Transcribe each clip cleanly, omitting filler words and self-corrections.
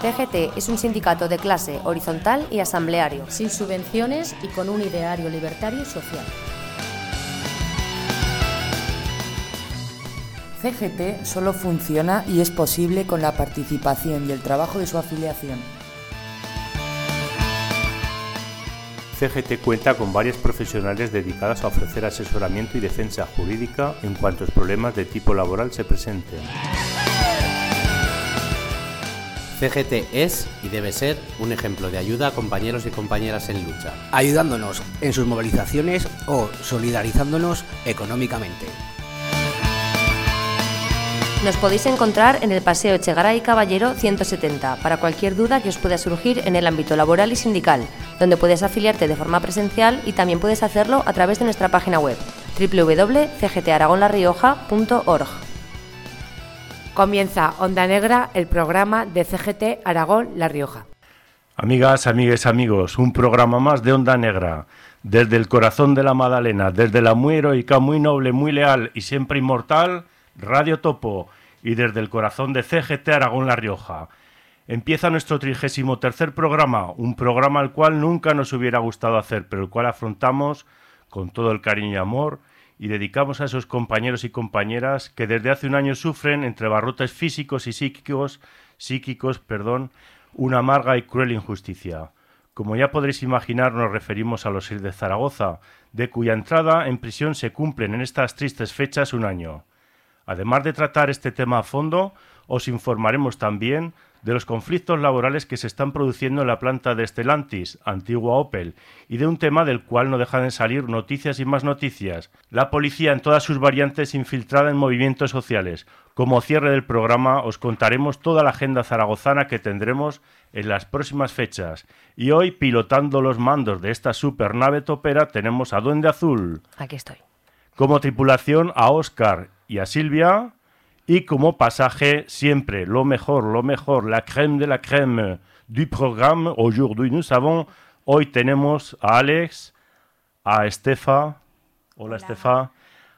CGT es un sindicato de clase, horizontal y asambleario. Sin subvenciones y con un ideario libertario y social. CGT solo funciona y es posible con la participación y el trabajo de su afiliación. CGT cuenta con varios profesionales dedicados a ofrecer asesoramiento y defensa jurídica en cuantos problemas de tipo laboral se presenten. CGT es y debe ser un ejemplo de ayuda a compañeros y compañeras en lucha, ayudándonos en sus movilizaciones o solidarizándonos económicamente. Nos podéis encontrar en el Paseo Echegaray Caballero 170 para cualquier duda que os pueda surgir en el ámbito laboral y sindical, donde puedes afiliarte de forma presencial y también puedes hacerlo a través de nuestra página web www.cgtaragonlarrioja.org. Comienza Onda Negra, el programa de CGT Aragón La Rioja. Amigas, amigues, amigos, un programa más de Onda Negra. Desde el corazón de la Madalena, desde la muy heroica, muy noble, muy leal y siempre inmortal Radio Topo, y desde el corazón de CGT Aragón La Rioja. Empieza nuestro 33º programa, un programa al cual nunca nos hubiera gustado hacer, pero el cual afrontamos con todo el cariño y amor y dedicamos a esos compañeros y compañeras que desde hace un año sufren, entre barrotes físicos y psíquicos, una amarga y cruel injusticia. Como ya podréis imaginar, nos referimos a los 6 de Zaragoza, de cuya entrada en prisión se cumplen en estas tristes fechas un año. Además de tratar este tema a fondo, os informaremos también de los conflictos laborales que se están produciendo en la planta de Stellantis, antigua Opel, y de un tema del cual no dejan de salir noticias y más noticias. La policía en todas sus variantes infiltrada en movimientos sociales. Como cierre del programa os contaremos toda la agenda zaragozana que tendremos en las próximas fechas. Y hoy, pilotando los mandos de esta supernave topera, tenemos a Duende Azul. Aquí estoy. Como tripulación a Óscar y a Silvia, y como pasaje siempre lo mejor, la crème de la crème du programme. Aujourd'hui nous avons, hoy tenemos a Alex, a Estefa, hola Estefa,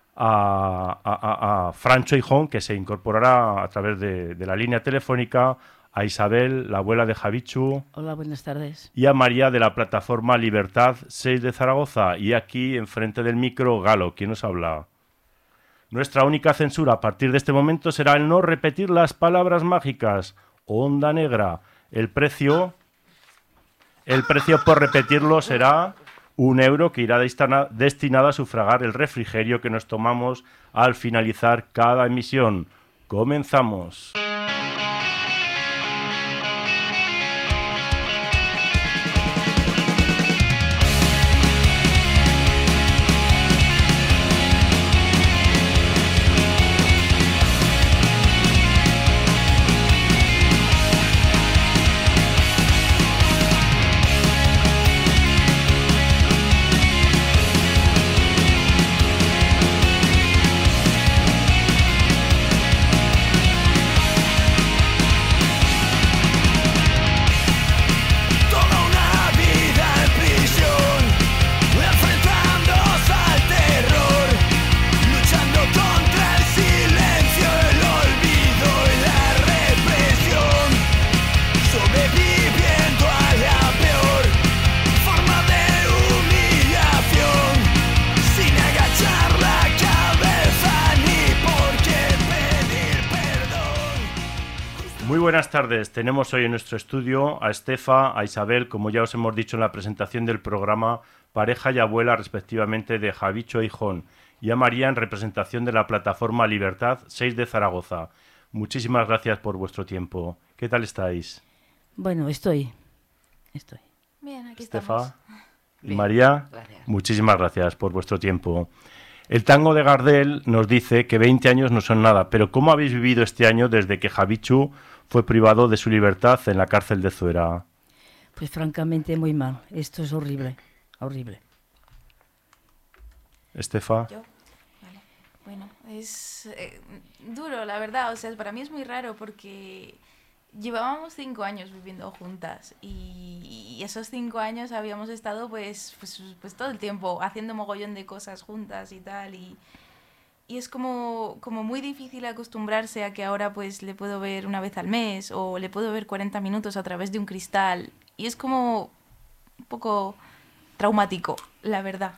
a Francho Hijón, que se incorporará a través de la línea telefónica, a Isabel, la abuela de Javichu. Hola, buenas tardes. Y a María de la plataforma Libertad 6 de Zaragoza. Y aquí, enfrente del micro, Galo, ¿quién nos habla? Nuestra única censura a partir de este momento será el no repetir las palabras mágicas. Onda Negra. El precio por repetirlo será €1 que irá destinado a sufragar el refrigerio que nos tomamos al finalizar cada emisión. Comenzamos. Buenas tardes, tenemos hoy en nuestro estudio a Estefa, a Isabel, como ya os hemos dicho en la presentación del programa, pareja y abuela respectivamente de Javicho e Hijón, y a María en representación de la plataforma Libertad 6 de Zaragoza. Muchísimas gracias por vuestro tiempo. ¿Qué tal estáis? Bueno, estoy. Bien, aquí Estefa estamos. y María, muchísimas gracias por vuestro tiempo. El tango de Gardel nos dice que 20 años no son nada, pero ¿cómo habéis vivido este año desde que Javichu fue privado de su libertad en la cárcel de Zuera? Pues francamente muy mal. Esto es horrible, horrible. Estefa. Yo, vale. Bueno, es duro, la verdad. O sea, para mí es muy raro porque llevábamos 5 años viviendo juntas y esos 5 años habíamos estado pues todo el tiempo haciendo mogollón de cosas juntas y tal y es como muy difícil acostumbrarse a que ahora pues le puedo ver una vez al mes o le puedo ver 40 minutos a través de un cristal. Y es como un poco traumático, la verdad.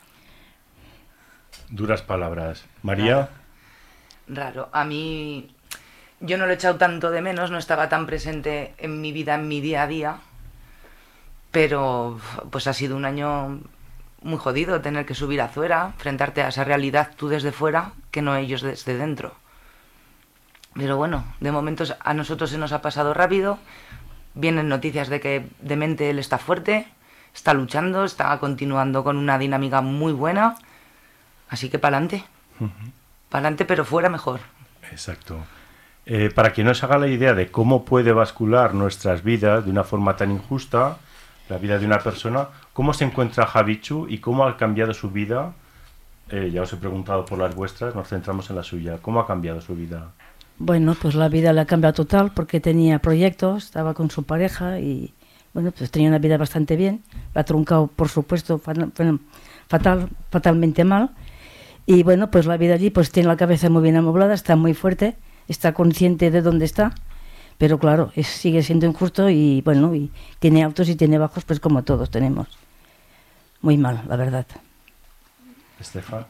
Duras palabras. María. Raro. A mí, yo no lo he echado tanto de menos, no estaba tan presente en mi vida, en mi día a día, pero pues ha sido un año muy jodido tener que subir a Zuera, enfrentarte a esa realidad tú desde fuera, que no ellos desde dentro. Pero bueno, de momento a nosotros se nos ha pasado rápido, vienen noticias de que de mente él está fuerte, está luchando, está continuando con una dinámica muy buena, así que pa'lante. Pa'lante, pero fuera mejor. Exacto. Para que no se haga la idea de cómo puede bascular nuestras vidas de una forma tan injusta, la vida de una persona, ¿cómo se encuentra Javichu y cómo ha cambiado su vida? Ya os he preguntado por las vuestras, nos centramos en la suya. ¿Cómo ha cambiado su vida? Bueno, pues la vida le ha cambiado total porque tenía proyectos, estaba con su pareja y bueno, pues tenía una vida bastante bien. La ha truncado, por supuesto, fatalmente mal. Y bueno, pues la vida allí pues tiene la cabeza muy bien amoblada, está muy fuerte, está consciente de dónde está, pero claro, sigue siendo injusto y bueno, y tiene altos y tiene bajos, pues como todos tenemos. Muy mal, la verdad. Estefan.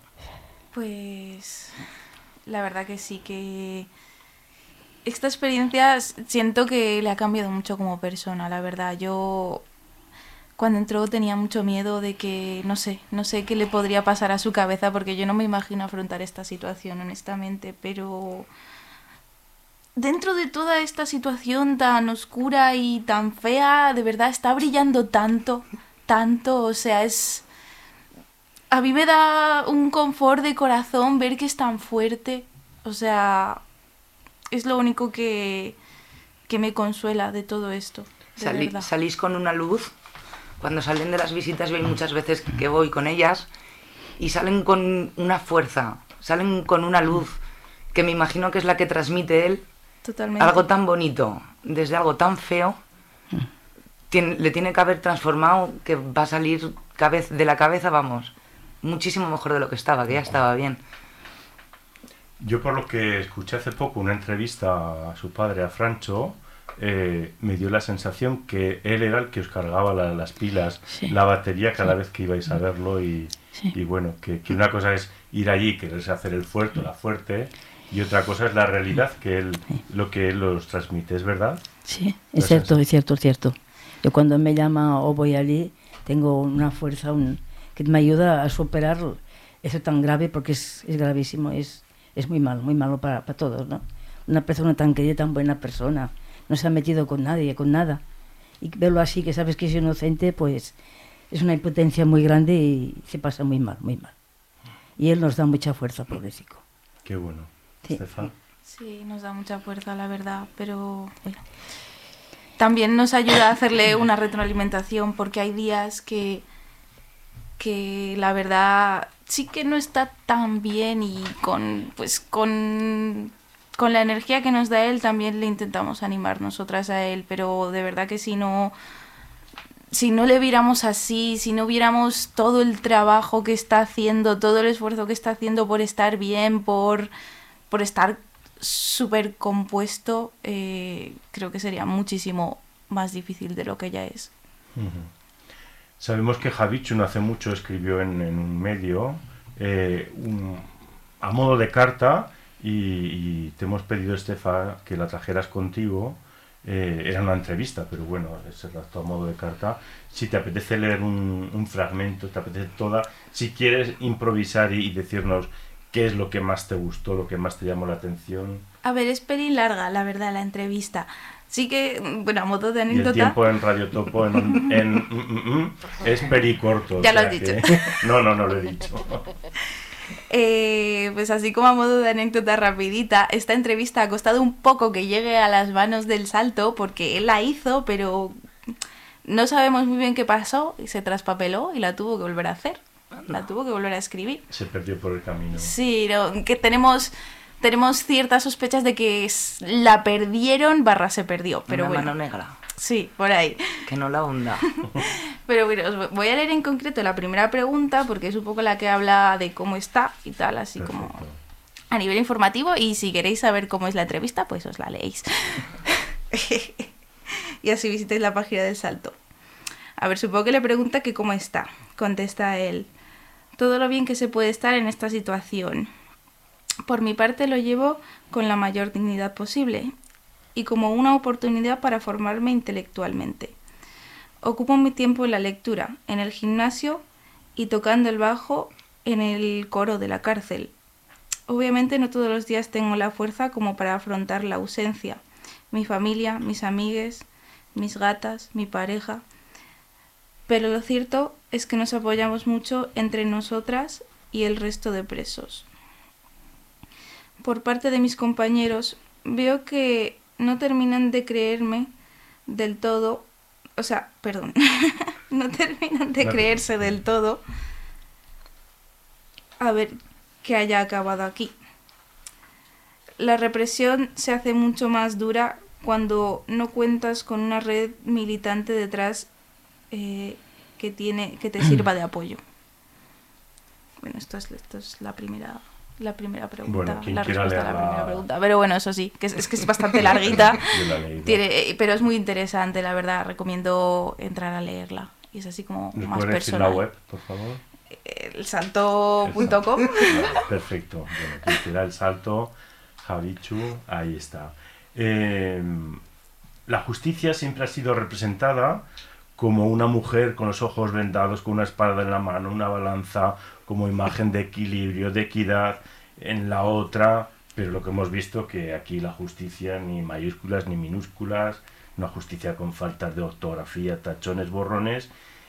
Pues la verdad que sí, que esta experiencia siento que le ha cambiado mucho como persona, la verdad. Yo cuando entró tenía mucho miedo de que, no sé qué le podría pasar a su cabeza, porque yo no me imagino afrontar esta situación, honestamente, pero dentro de toda esta situación tan oscura y tan fea, de verdad está brillando tanto, o sea, a mí me da un confort de corazón ver que es tan fuerte, o sea, es lo único que me consuela de todo esto, de verdad. Salís con una luz, cuando salen de las visitas, yo hay muchas veces que voy con ellas, y salen con una fuerza, salen con una luz, que me imagino que es la que transmite él. Totalmente. Algo tan bonito, desde algo tan feo, le tiene que haber transformado, que va a salir de la cabeza, vamos, muchísimo mejor de lo que estaba, que ya estaba bien. Yo por lo que escuché hace poco una entrevista a su padre, a Francho, me dio la sensación que él era el que os cargaba las pilas, sí, la batería cada vez que ibais a verlo y bueno, que una cosa es ir allí, quererse hacer el fuerte o la fuerte, y otra cosa es la realidad, que lo que él os transmite, ¿es verdad? Sí, es cierto, es cierto. Yo cuando me llama o voy allí, tengo una fuerza que me ayuda a superar eso tan grave, porque es gravísimo, es muy malo para todos, ¿no? Una persona tan querida, tan buena persona, no se ha metido con nadie, con nada. Y verlo así, que sabes que es inocente, pues es una impotencia muy grande y se pasa muy mal. Y él nos da mucha fuerza, pobrecito. Qué bueno. Sí. Estefan. Sí, nos da mucha fuerza, la verdad, pero bueno, también nos ayuda a hacerle una retroalimentación, porque hay días que la verdad sí que no está tan bien, y con la energía que nos da él también le intentamos animar nosotras a él, pero de verdad que si no le viéramos así, si no viéramos todo el trabajo que está haciendo, todo el esfuerzo que está haciendo por estar bien, por estar súper compuesto, creo que sería muchísimo más difícil de lo que ya es. Sabemos que Javichu no hace mucho escribió en un medio a modo de carta, y te hemos pedido, Estefa, que la trajeras contigo. Era una entrevista, pero bueno, se redactó a modo de carta. Si te apetece leer un fragmento, te apetece toda, si quieres improvisar y decirnos qué es lo que más te gustó, lo que más te llamó la atención. A ver, es peli larga, la verdad, la entrevista. Sí que, bueno, a modo de anécdota... Y el tiempo en Radio Topo es pericorto. Ya lo has dicho. No lo he dicho. Pues así como a modo de anécdota rapidita, esta entrevista ha costado un poco que llegue a las manos del Salto, porque él la hizo, pero no sabemos muy bien qué pasó, y se traspapeló y la tuvo que volver a hacer. La tuvo que volver a escribir. Se perdió por el camino. Sí, que tenemos ciertas sospechas de que la perdieron / se perdió, pero una bueno. mano negra. Sí, por ahí. Que no la hunda. Pero bueno, os voy a leer en concreto la primera pregunta, porque es un poco la que habla de cómo está y tal, así. Perfecto. Como... a nivel informativo, y si queréis saber cómo es la entrevista, pues os la leéis. Y así visitéis la página del Salto. A ver, supongo que le pregunta que cómo está. Contesta él: todo lo bien que se puede estar en esta situación. Por mi parte lo llevo con la mayor dignidad posible y como una oportunidad para formarme intelectualmente. Ocupo mi tiempo en la lectura, en el gimnasio y tocando el bajo en el coro de la cárcel. Obviamente no todos los días tengo la fuerza como para afrontar la ausencia, mi familia, mis amigues, mis gatas, mi pareja, pero lo cierto es que nos apoyamos mucho entre nosotras y el resto de presos. Por parte de mis compañeros, veo que no terminan de creerme del todo, no terminan de creerse del todo a ver que haya acabado aquí. La represión se hace mucho más dura cuando no cuentas con una red militante detrás que te sirva de apoyo. Bueno, esto es la primera pregunta, bueno, la respuesta a la primera pregunta. Pero bueno, eso sí, que es bastante larguita. Pero es muy interesante, la verdad. Recomiendo entrar a leerla. Y es así como ¿nos más puedes decir personal. la web, por favor? Elsalto.com. Perfecto. Bueno, quien quiera El Salto, Javichu, ahí está. La justicia siempre ha sido representada como una mujer con los ojos vendados, con una espada en la mano, una balanza, como imagen de equilibrio, de equidad en la otra, pero lo que hemos visto que aquí la justicia ni mayúsculas ni minúsculas, una justicia con faltas de ortografía, tachones, borrones,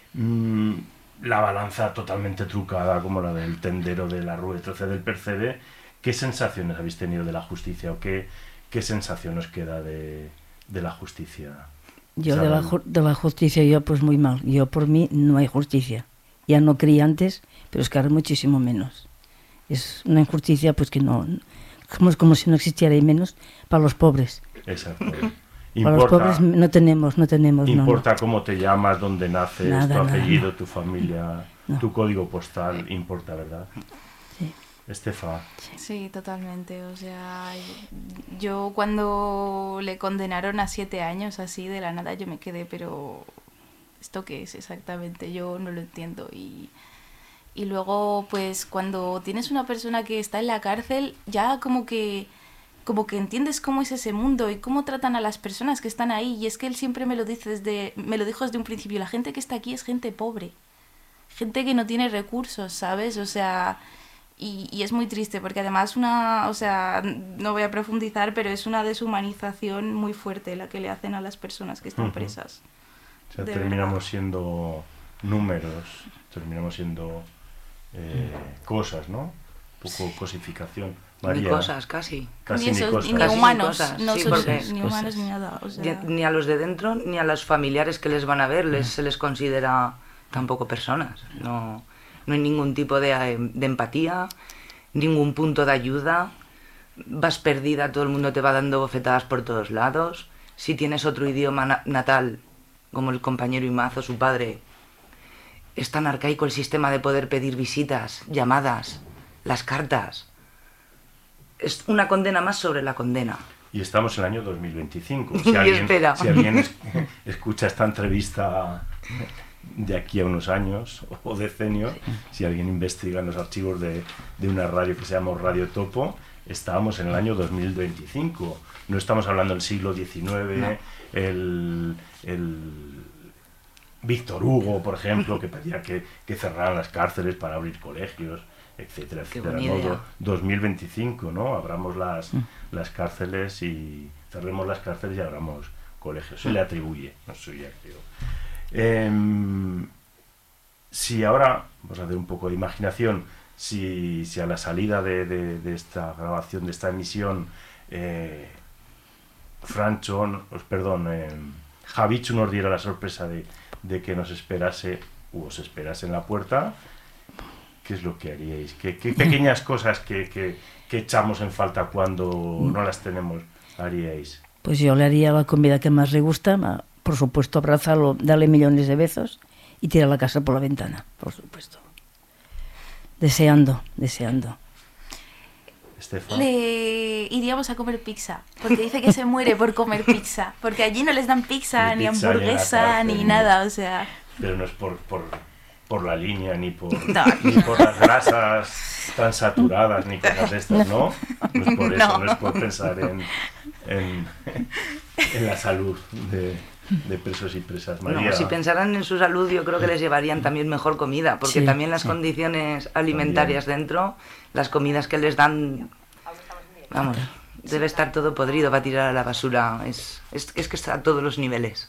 la balanza totalmente trucada como la del tendero de la Rue Troce del Percebe. ¿Qué sensaciones habéis tenido de la justicia o qué sensación os queda de la justicia? Yo de la justicia, yo pues muy mal. Yo por mí no hay justicia. Ya no creí antes, pero es que ahora muchísimo menos. Es una injusticia pues que no, como si no existiera, y menos para los pobres. Exacto. Para los pobres no tenemos. Importa no. cómo te llamas, dónde naces, Nada, tu apellido, nada. tu familia, tu código postal, importa, ¿verdad? Sí. Estefa. Sí, totalmente. O sea, yo cuando le condenaron a 7 años así de la nada, yo me quedé, pero ¿esto qué es exactamente? Yo no lo entiendo. Y luego, pues, cuando tienes una persona que está en la cárcel, ya como que entiendes cómo es ese mundo y cómo tratan a las personas que están ahí. Y es que él siempre me lo dijo desde un principio: la gente que está aquí es gente pobre, gente que no tiene recursos, ¿sabes? O sea, y es muy triste porque además no voy a profundizar, pero es una deshumanización muy fuerte la que le hacen a las personas que están presas. O sea, terminamos siendo números, terminamos siendo cosas, ¿no? Un poco cosificación. María, ni cosas, casi. Ni ni humanos, no sí, son ni humanos ni nada. O sea... Ni a los de dentro, ni a los familiares que les van a ver, se les considera tampoco personas. No hay ningún tipo de empatía, ningún punto de ayuda. Vas perdida, todo el mundo te va dando bofetadas por todos lados. Si tienes otro idioma natal, como el compañero Imazo, su padre, es tan arcaico el sistema de poder pedir visitas, llamadas, las cartas. Es una condena más sobre la condena. Y estamos en el año 2025. Si alguien escucha esta entrevista de aquí a unos años o decenios, si alguien investiga en los archivos de una radio que se llama Radio Topo, estábamos en el año 2025. No estamos hablando del siglo XIX, no. el Víctor Hugo, por ejemplo, que pedía que cerraran las cárceles para abrir colegios, etcétera, etcétera. ¿No? 2025, ¿no? Abramos las cárceles y cerremos las cárceles y abramos colegios. Se le atribuye, no soy ya creo. Si ahora, vamos a hacer un poco de imaginación, si a la salida de esta grabación, de esta emisión, Javichu nos diera la sorpresa de que nos esperase o os esperase en la puerta, ¿qué es lo que haríais? ¿Qué pequeñas cosas que echamos en falta cuando no las tenemos haríais? Pues yo le haría la comida que más le gusta, por supuesto abrazarlo, darle millones de besos y tirar la casa por la ventana, por supuesto. Deseando. Estefa. Le iríamos a comer pizza, porque dice que se muere por comer pizza, porque allí no les dan pizza, ni pizza, hamburguesa, ni nada, o sea... Pero no es por la línea, ni por, No. ni por las grasas tan saturadas, ni cosas de estas, ¿no? No es por eso, no es por pensar en la salud de presos y presas. María. No, si pensaran en su salud, yo creo que les llevarían también mejor comida, porque Sí, también las condiciones alimentarias dentro, las comidas que les dan, vamos, debe estar todo podrido para tirar a la basura. Es que está a todos los niveles,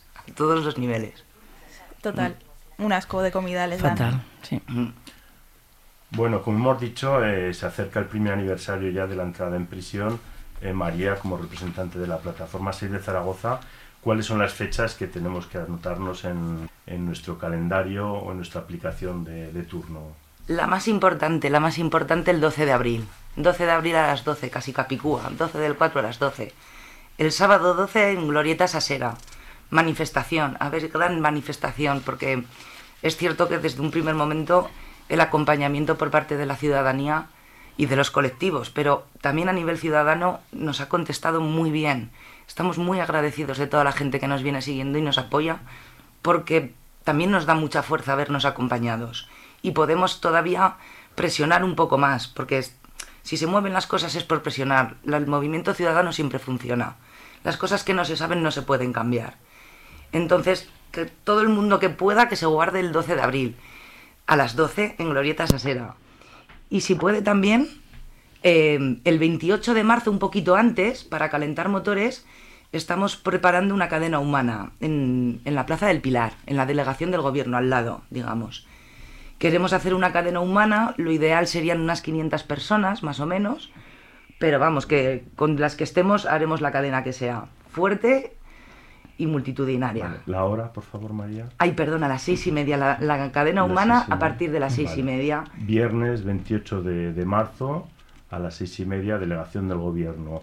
Total, un asco de comida les dan. Fatal, sí. Bueno, como hemos dicho, se acerca el primer aniversario ya de la entrada en prisión. María, como representante de la plataforma 6 de Zaragoza, ¿cuáles son las fechas que tenemos que anotarnos en nuestro calendario o en nuestra aplicación de turno? La más importante, el 12 de abril. 12 de abril a las 12, casi Capicúa. 12 del 4 a las 12. El sábado 12 en Glorieta Sasera. Manifestación, a ver, gran manifestación, porque es cierto que desde un primer momento el acompañamiento por parte de la ciudadanía y de los colectivos, pero también a nivel ciudadano nos ha contestado muy bien. Estamos muy agradecidos de toda la gente que nos viene siguiendo y nos apoya, porque también nos da mucha fuerza vernos acompañados. Y podemos todavía presionar un poco más, porque si se mueven las cosas es por presionar. El movimiento ciudadano siempre funciona. Las cosas que no se saben no se pueden cambiar. Entonces, que todo el mundo que pueda, que se guarde el 12 de abril, a las 12 en Glorieta Sasera. Y si puede también, el 28 de marzo, un poquito antes, para calentar motores, estamos preparando una cadena humana en la Plaza del Pilar, en la delegación del gobierno, al lado, digamos. Queremos hacer una cadena humana, lo ideal serían unas 500 personas, más o menos, pero vamos, que con las que estemos haremos la cadena que sea fuerte y multitudinaria. Vale. La hora, por favor, María. Ay, perdón, a las 6:30, la cadena humana a partir de las 6:30. Viernes 28 de marzo a las 6:30, delegación del gobierno.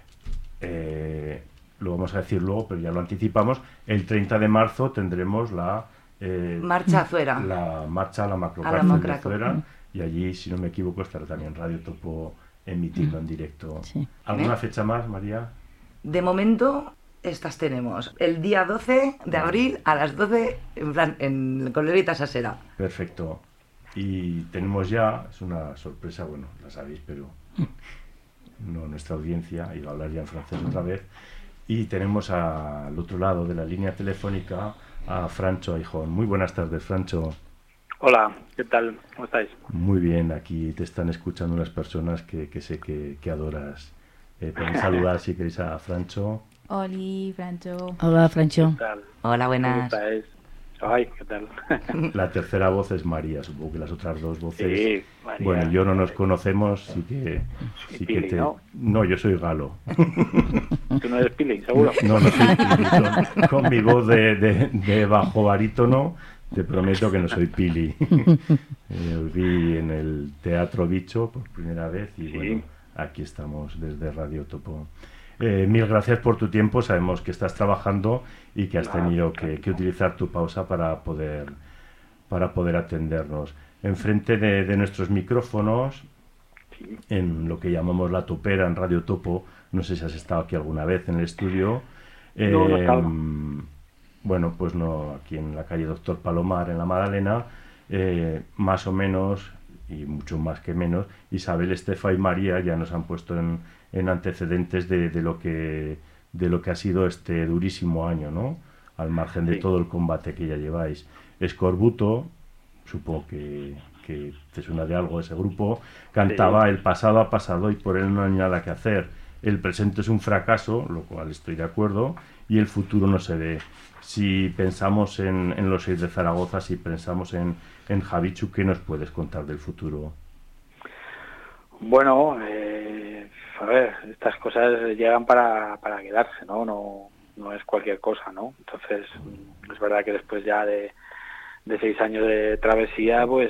Lo vamos a decir luego, pero ya lo anticipamos. El 30 de marzo tendremos la marcha Azuera. La marcha a la macrocárcel de Azuera, y allí, si no me equivoco, estará también Radio Topo emitiendo en directo. Sí. ¿Alguna fecha más, María? De momento, estas tenemos. El día 12 de abril a las 12 en Glorieta Sasera. Perfecto. Y tenemos ya, es una sorpresa, bueno, la sabéis, pero no nuestra audiencia, iba a hablar ya en francés otra vez, y tenemos al otro lado de la línea telefónica a Francho Aijón. Muy buenas tardes, Francho. Hola, ¿qué tal? ¿Cómo estáis? Muy bien, aquí te están escuchando unas personas que sé que adoras. Podéis saludar si queréis a Francho. Oli, Francho. Hola, Francho. ¿Qué tal? Hola, buenas. ¿Cómo estáis? Ay, ¿qué tal? La tercera voz es María, supongo que las otras dos voces... Sí, María. Bueno, yo no nos conocemos, sí que Pili, te... ¿no? No, yo soy Galo. ¿Tú no eres Pili, seguro? No soy Pili. Con mi voz de bajo barítono, te prometo que no soy Pili. Os vi en el Teatro Bicho por primera vez y Sí. bueno, aquí estamos desde Radio Topo. Mil gracias por tu tiempo, sabemos que estás trabajando y que has tenido que utilizar tu pausa para poder atendernos. Enfrente de nuestros micrófonos, Sí. en lo que llamamos la topera, en Radio Topo, no sé si has estado aquí alguna vez en el estudio. No he estado. Bueno, pues no, aquí en la calle Doctor Palomar, en la Madalena, más o menos, y mucho más que menos, Isabel, Estefa y María ya nos han puesto en antecedentes de lo que ha sido este durísimo año, ¿no? Al margen de Sí. todo el combate que ya lleváis. Escorbuto, supongo que te suena de algo ese grupo, cantaba Sí. el pasado ha pasado y por él no hay nada que hacer. El presente es un fracaso, lo cual estoy de acuerdo, y el futuro no se ve. Si pensamos en los 6 de Zaragoza, si pensamos en Javichu, ¿qué nos puedes contar del futuro? Bueno, a ver, estas cosas llegan para quedarse, ¿no? No es cualquier cosa, ¿no? Entonces, es verdad que después ya de 6 años de travesía, pues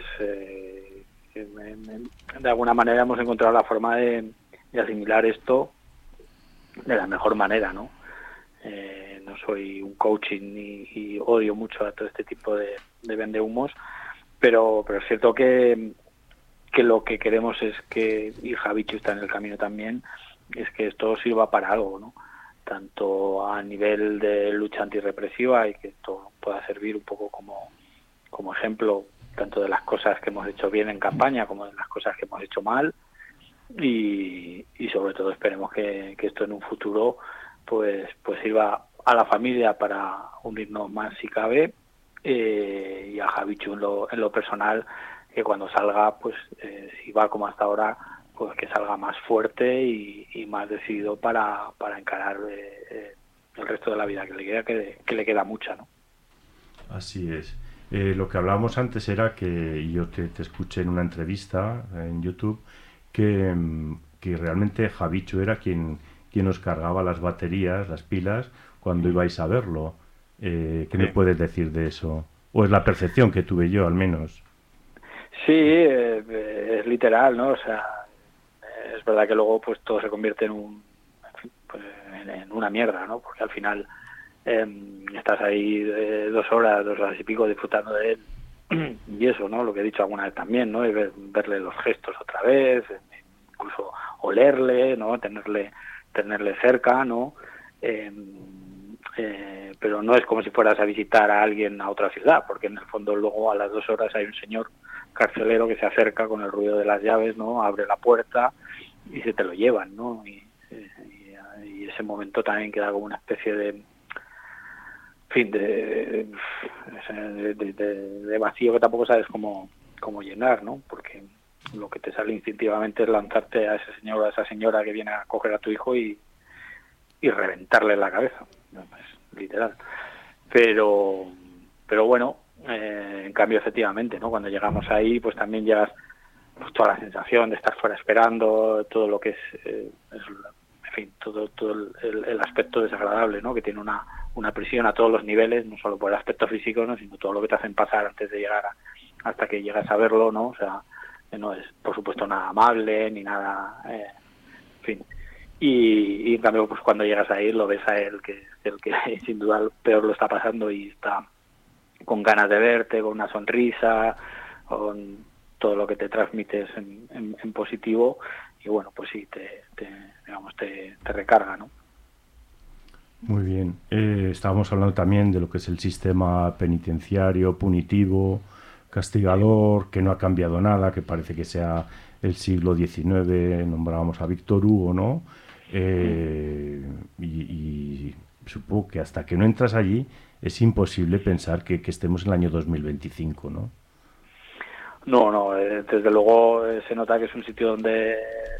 de alguna manera hemos encontrado la forma de asimilar esto de la mejor manera, ¿no? No soy un coaching y odio mucho a todo este tipo de vendehumos, pero es cierto que lo que queremos es que, y Javichu está en el camino también, es que esto sirva para algo, ¿no? Tanto a nivel de lucha antirrepresiva y que esto pueda servir un poco como ejemplo tanto de las cosas que hemos hecho bien en campaña como de las cosas que hemos hecho mal, y sobre todo esperemos que esto en un futuro pues sirva a la familia para unirnos más si cabe, y a Javichu en lo personal, que cuando salga, pues si va como hasta ahora, pues que salga más fuerte y más decidido para encarar el resto de la vida que le queda mucha, ¿no? Así es. Lo que hablábamos antes era que yo te escuché en una entrevista en YouTube que realmente Javichu era quien os cargaba las baterías, las pilas, cuando ibais a verlo. ¿Qué me puedes decir de eso? ¿O es la percepción que tuve yo, al menos? Sí, es literal, ¿no? O sea, es verdad que luego pues todo se convierte en una mierda, ¿no? Porque al final estás ahí 2 horas y pico disfrutando de él, y eso, ¿no? Lo que he dicho alguna vez también, ¿no? Y verle los gestos otra vez, incluso olerle, ¿no? Tenerle cerca, ¿no? Pero no es como si fueras a visitar a alguien a otra ciudad, porque en el fondo luego a las 2 horas hay un señor carcelero que se acerca con el ruido de las llaves, ¿no? Abre la puerta y se te lo llevan, ¿no? Y ese momento también queda como una especie de vacío que tampoco sabes cómo llenar, ¿no? Porque lo que te sale instintivamente es lanzarte a ese señor o a esa señora que viene a coger a tu hijo y reventarle la cabeza, es literal. Pero bueno, en cambio efectivamente, ¿no? Cuando llegamos ahí, pues también llegas pues toda la sensación de estar fuera esperando, todo lo que es en fin, todo el aspecto desagradable, ¿no? Que tiene una prisión a todos los niveles, no solo por el aspecto físico, ¿no? Sino todo lo que te hacen pasar antes de llegar hasta que llegas a verlo, ¿no? O sea, no es por supuesto nada amable ni nada, en fin. Y en cambio, pues cuando llegas ahí lo ves a él, que es el que sin duda peor lo está pasando y está con ganas de verte, con una sonrisa, con todo lo que te transmites en positivo, y bueno, pues sí, te recarga, ¿no? Muy bien. Estábamos hablando también de lo que es el sistema penitenciario, punitivo, castigador, que no ha cambiado nada, que parece que sea el siglo XIX, nombrábamos a Víctor Hugo, ¿no? Y supongo que hasta que no entras allí es imposible pensar que estemos en el año 2025, ¿no? No, desde luego se nota que es un sitio donde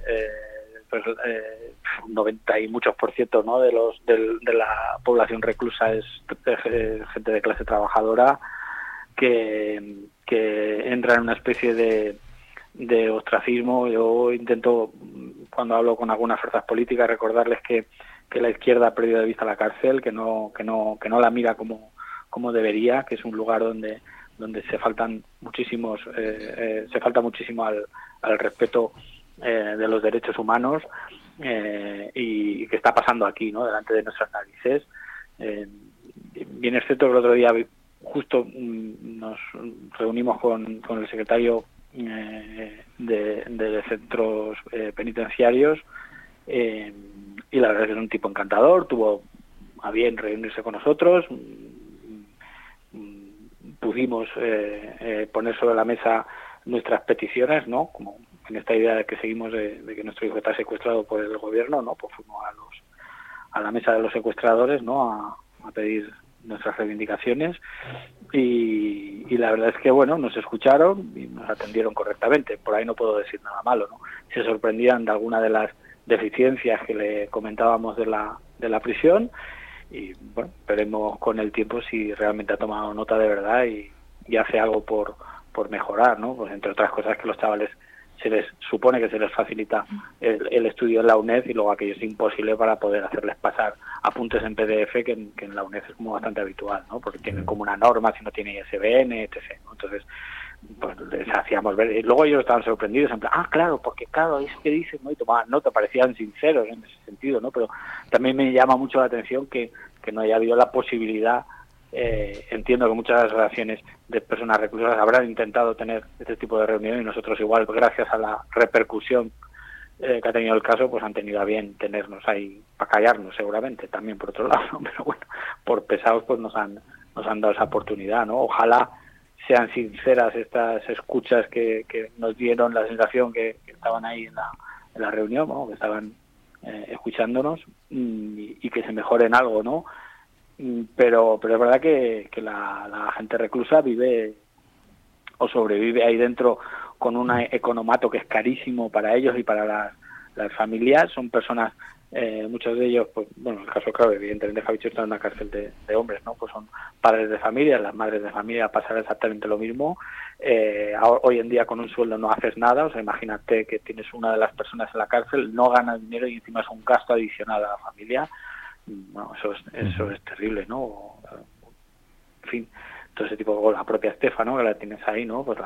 90 y muchos %, ¿no? de la población reclusa es gente de clase trabajadora que entra en una especie de ostracismo. Yo intento, cuando hablo con algunas fuerzas políticas, recordarles que la izquierda ha perdido de vista la cárcel, que no la mira como debería, que es un lugar donde se falta muchísimo al respeto de los derechos humanos, y que está pasando aquí, ¿no? Delante de nuestras narices. Bien es cierto que el otro día justo nos reunimos con el secretario de centros penitenciarios, y la verdad es que es un tipo encantador, tuvo a bien reunirse con nosotros, pudimos poner sobre la mesa nuestras peticiones, ¿no? Como en esta idea de que seguimos de que nuestro hijo está secuestrado por el gobierno, ¿no? Pues fuimos a la mesa de los secuestradores, ¿no? A pedir nuestras reivindicaciones, y la verdad es que bueno, nos escucharon y nos atendieron correctamente. Por ahí no puedo decir nada malo, ¿no? Se sorprendían de alguna de las deficiencias que le comentábamos de la prisión, y bueno, veremos con el tiempo si realmente ha tomado nota de verdad y hace algo por mejorar, ¿no? Pues entre otras cosas que los chavales se les supone que se les facilita el estudio en la UNED, y luego aquello es imposible para poder hacerles pasar apuntes en PDF, que en la UNED es como bastante habitual, ¿no? Porque tienen como una norma si no tiene ISBN, etc., ¿no? Entonces, pues les hacíamos ver, y luego ellos estaban sorprendidos, en plan, claro, porque claro, eso que dicen, ¿no? Y tomaban nota, parecían sinceros en ese sentido, ¿no? Pero también me llama mucho la atención que no haya habido la posibilidad entiendo que muchas asociaciones de personas reclusas habrán intentado tener este tipo de reuniones y nosotros igual, gracias a la repercusión que ha tenido el caso, pues han tenido a bien tenernos ahí para callarnos seguramente, también por otro lado, ¿no? Pero bueno, por pesados pues nos han dado esa oportunidad, ¿no? Ojalá sean sinceras estas escuchas que nos dieron la sensación que estaban ahí en la reunión, ¿no? Que estaban escuchándonos y que se mejoren algo, ¿no? Pero es verdad que la gente reclusa vive o sobrevive ahí dentro con un economato que es carísimo para ellos y para las familias. Son personas, muchos de ellos, pues bueno, el caso claro, evidentemente Javichu está en una cárcel de hombres, ¿no? Pues son padres de familia, las madres de familia pasan exactamente lo mismo. Hoy en día con un sueldo no haces nada, o sea, imagínate que tienes una de las personas en la cárcel, no gana dinero y encima es un gasto adicional a la familia. Bueno, eso es terrible, ¿no? En fin, todo ese tipo, o la propia Estefa, ¿no? Que la tienes ahí, ¿no? Pues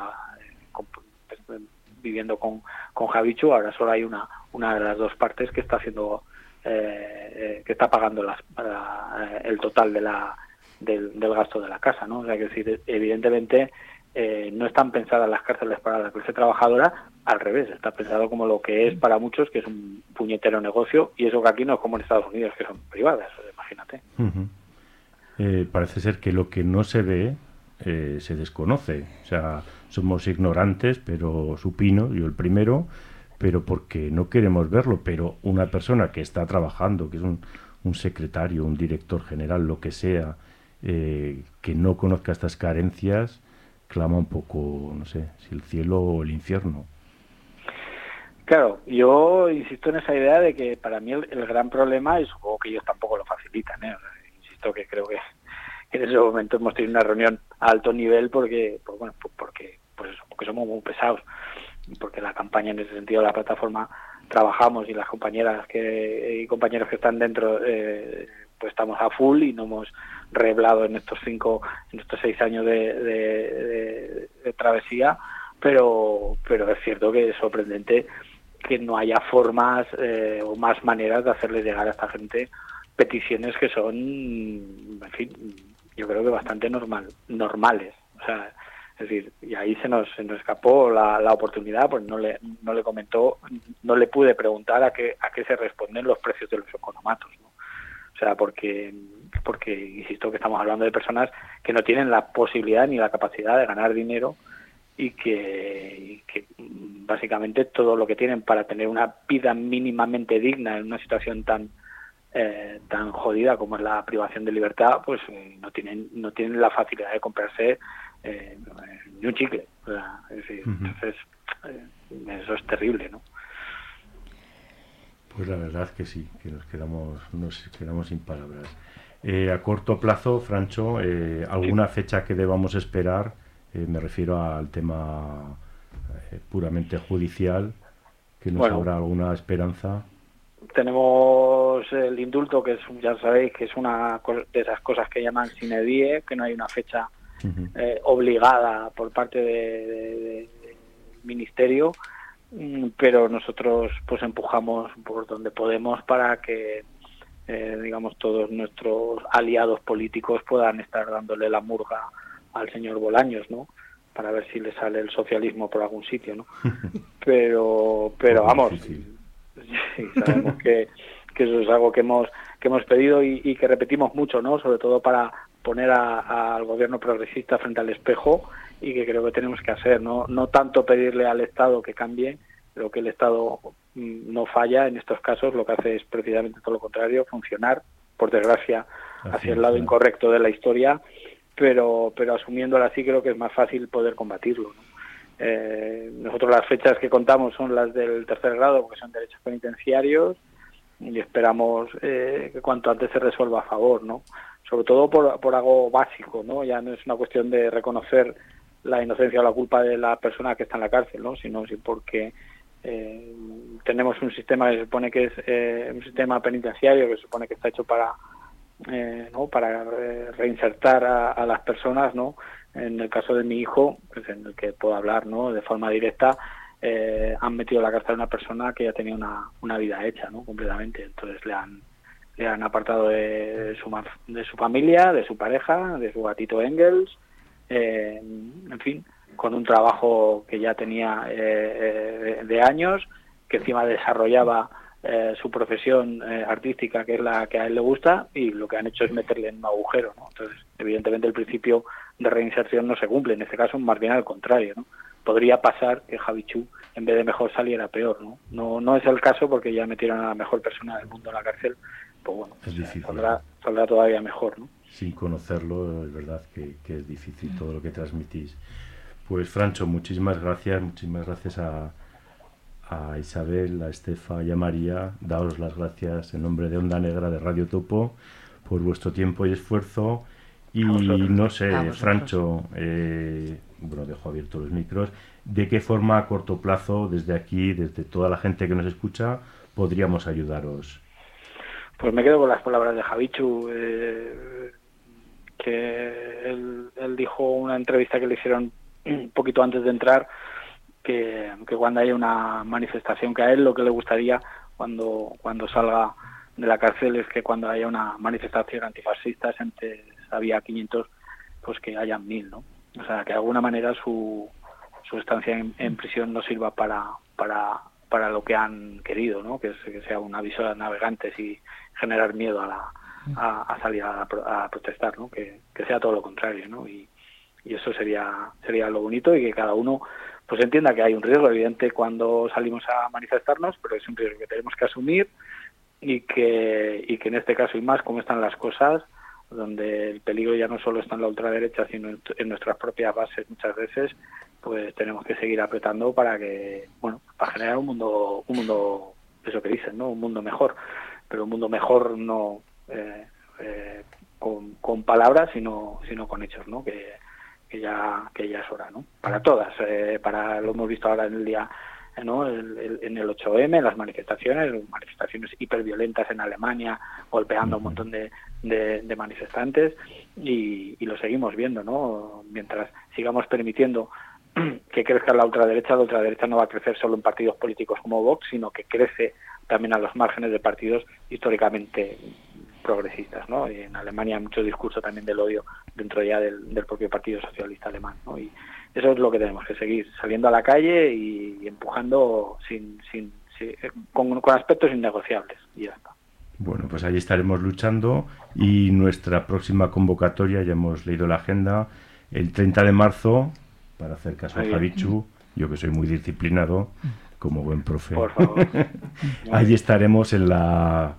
viviendo con Javichu, ahora solo hay una de las dos partes que está haciendo, que está pagando el total del gasto de la casa, ¿no? O sea, que decir, evidentemente no están pensadas las cárceles para la clase trabajadora, al revés, está pensado como lo que es para muchos, que es un puñetero negocio, y eso que aquí no es como en Estados Unidos, que son privadas, imagínate. Parece ser que lo que no se ve se desconoce, o sea, somos ignorantes, pero supino, yo el primero, pero porque no queremos verlo, pero una persona que está trabajando, que es un secretario, un director general, lo que sea, que no conozca estas carencias, clama un poco, no sé, si el cielo o el infierno. Claro, yo insisto en esa idea de que para mí el gran problema, y supongo que ellos tampoco lo facilitan, o sea, insisto que creo que en ese momento hemos tenido una reunión a alto nivel porque somos muy pesados, porque la campaña en ese sentido, la plataforma, trabajamos y las compañeras y compañeros que están dentro pues estamos a full y no hemos reblado en estos 6 años de travesía, pero es cierto que es sorprendente que no haya formas o más maneras de hacerles llegar a esta gente peticiones que son, en fin, yo creo que bastante normales, o sea, es decir, y ahí se nos escapó la oportunidad, pues no le comentó, no le pude preguntar a qué se responden los precios de los economatos, ¿no? O sea, porque insisto que estamos hablando de personas que no tienen la posibilidad ni la capacidad de ganar dinero y que básicamente todo lo que tienen para tener una vida mínimamente digna en una situación tan jodida como es la privación de libertad, pues no tienen la facilidad de comprarse ni un chicle, o sea, es decir, entonces eso es terrible, ¿no? Pues la verdad que sí, que nos quedamos sin palabras. A corto plazo, Francho, ¿alguna fecha que debamos esperar? Me refiero al tema puramente judicial, que nos habrá alguna esperanza. Tenemos el indulto, que ya sabéis que es una de esas cosas que llaman sine die, que no hay una fecha obligada por parte del ministerio, pero nosotros pues empujamos por donde podemos para que digamos todos nuestros aliados políticos puedan estar dándole la murga al señor Bolaños, ¿no? Para ver si le sale el socialismo por algún sitio, ¿no? Pero vamos, sí, sabemos que eso es algo que hemos pedido y que repetimos mucho, ¿no? Sobre todo para poner al gobierno progresista frente al espejo, y que creo que tenemos que hacer, no tanto pedirle al Estado que cambie, pero que el Estado no falla en estos casos, lo que hace es precisamente todo lo contrario, funcionar, por desgracia, hacia el lado incorrecto de la historia, pero asumiéndolo así creo que es más fácil poder combatirlo, ¿no? Nosotros las fechas que contamos son las del tercer grado, porque son derechos penitenciarios, y esperamos que cuanto antes se resuelva a favor, ¿no? Sobre todo por algo básico, ¿no? Ya no es una cuestión de reconocer la inocencia o la culpa de la persona que está en la cárcel, ¿no? Sino porque tenemos un sistema que se supone que es un sistema penitenciario que se supone que está hecho para reinsertar a las personas, ¿no? En el caso de mi hijo, pues en el que puedo hablar, ¿no? De forma directa, han metido a la cárcel a una persona que ya tenía una vida hecha, ¿no? Completamente. Entonces le se han apartado de su familia, de su pareja, de su gatito Engels, en fin, con un trabajo que ya tenía de años, que encima desarrollaba su profesión artística, que es la que a él le gusta, y lo que han hecho es meterle en un agujero, ¿no? Entonces, evidentemente, el principio de reinserción no se cumple, en este caso más bien al contrario, ¿no? Podría pasar que Javichu, en vez de mejor, saliera peor, ¿no? No es el caso, porque ya metieron a la mejor persona del mundo en la cárcel, pues bueno, es difícil. Saldrá todavía mejor, ¿no? Sin conocerlo, es verdad que es difícil todo lo que transmitís. Pues Francho, muchísimas gracias a Isabel, a Estefa y a María. Daos las gracias en nombre de Onda Negra de Radio Topo por vuestro tiempo y esfuerzo. Y no sé, Francho, dejo abiertos los micros, ¿de qué forma a corto plazo, desde aquí, desde toda la gente que nos escucha, podríamos ayudaros? Pues me quedo con las palabras de Javichu, que él dijo en una entrevista que le hicieron un poquito antes de entrar, que cuando haya una manifestación, que a él lo que le gustaría cuando salga de la cárcel es que cuando haya una manifestación antifascista, antes había 500, pues que hayan 1000, ¿no? O sea, que de alguna manera su estancia en prisión no sirva para lo que han querido, ¿no? Que sea un aviso a navegantes y generar miedo a salir a protestar, ¿no? Que sea todo lo contrario, ¿no? Y eso sería lo bonito, y que cada uno pues entienda que hay un riesgo evidente cuando salimos a manifestarnos, pero es un riesgo que tenemos que asumir, y que en este caso, y más como están las cosas, donde el peligro ya no solo está en la ultraderecha, sino en nuestras propias bases muchas veces, pues tenemos que seguir apretando para generar un mundo, eso que dicen, ¿no? Un mundo mejor, pero un mundo mejor no con palabras, sino con hechos, ¿no? Que ya es hora, ¿no? Para todas, lo hemos visto ahora en el día, ¿no? En el 8M, las manifestaciones hiperviolentas en Alemania, golpeando a un montón de manifestantes, y lo seguimos viendo, ¿no? Mientras sigamos permitiendo que crezca la ultraderecha no va a crecer solo en partidos políticos como Vox, sino que crece también a los márgenes de partidos históricamente progresistas, ¿no? Y en Alemania hay mucho discurso también del odio dentro ya del propio Partido Socialista Alemán, ¿no? Y eso es lo que tenemos que seguir, saliendo a la calle y empujando con aspectos innegociables, y ya está. Bueno, pues ahí estaremos luchando, y nuestra próxima convocatoria, ya hemos leído la agenda, el 30 de marzo, para hacer caso a Javichu, yo que soy muy disciplinado, como buen profe. Por favor. Allí estaremos en la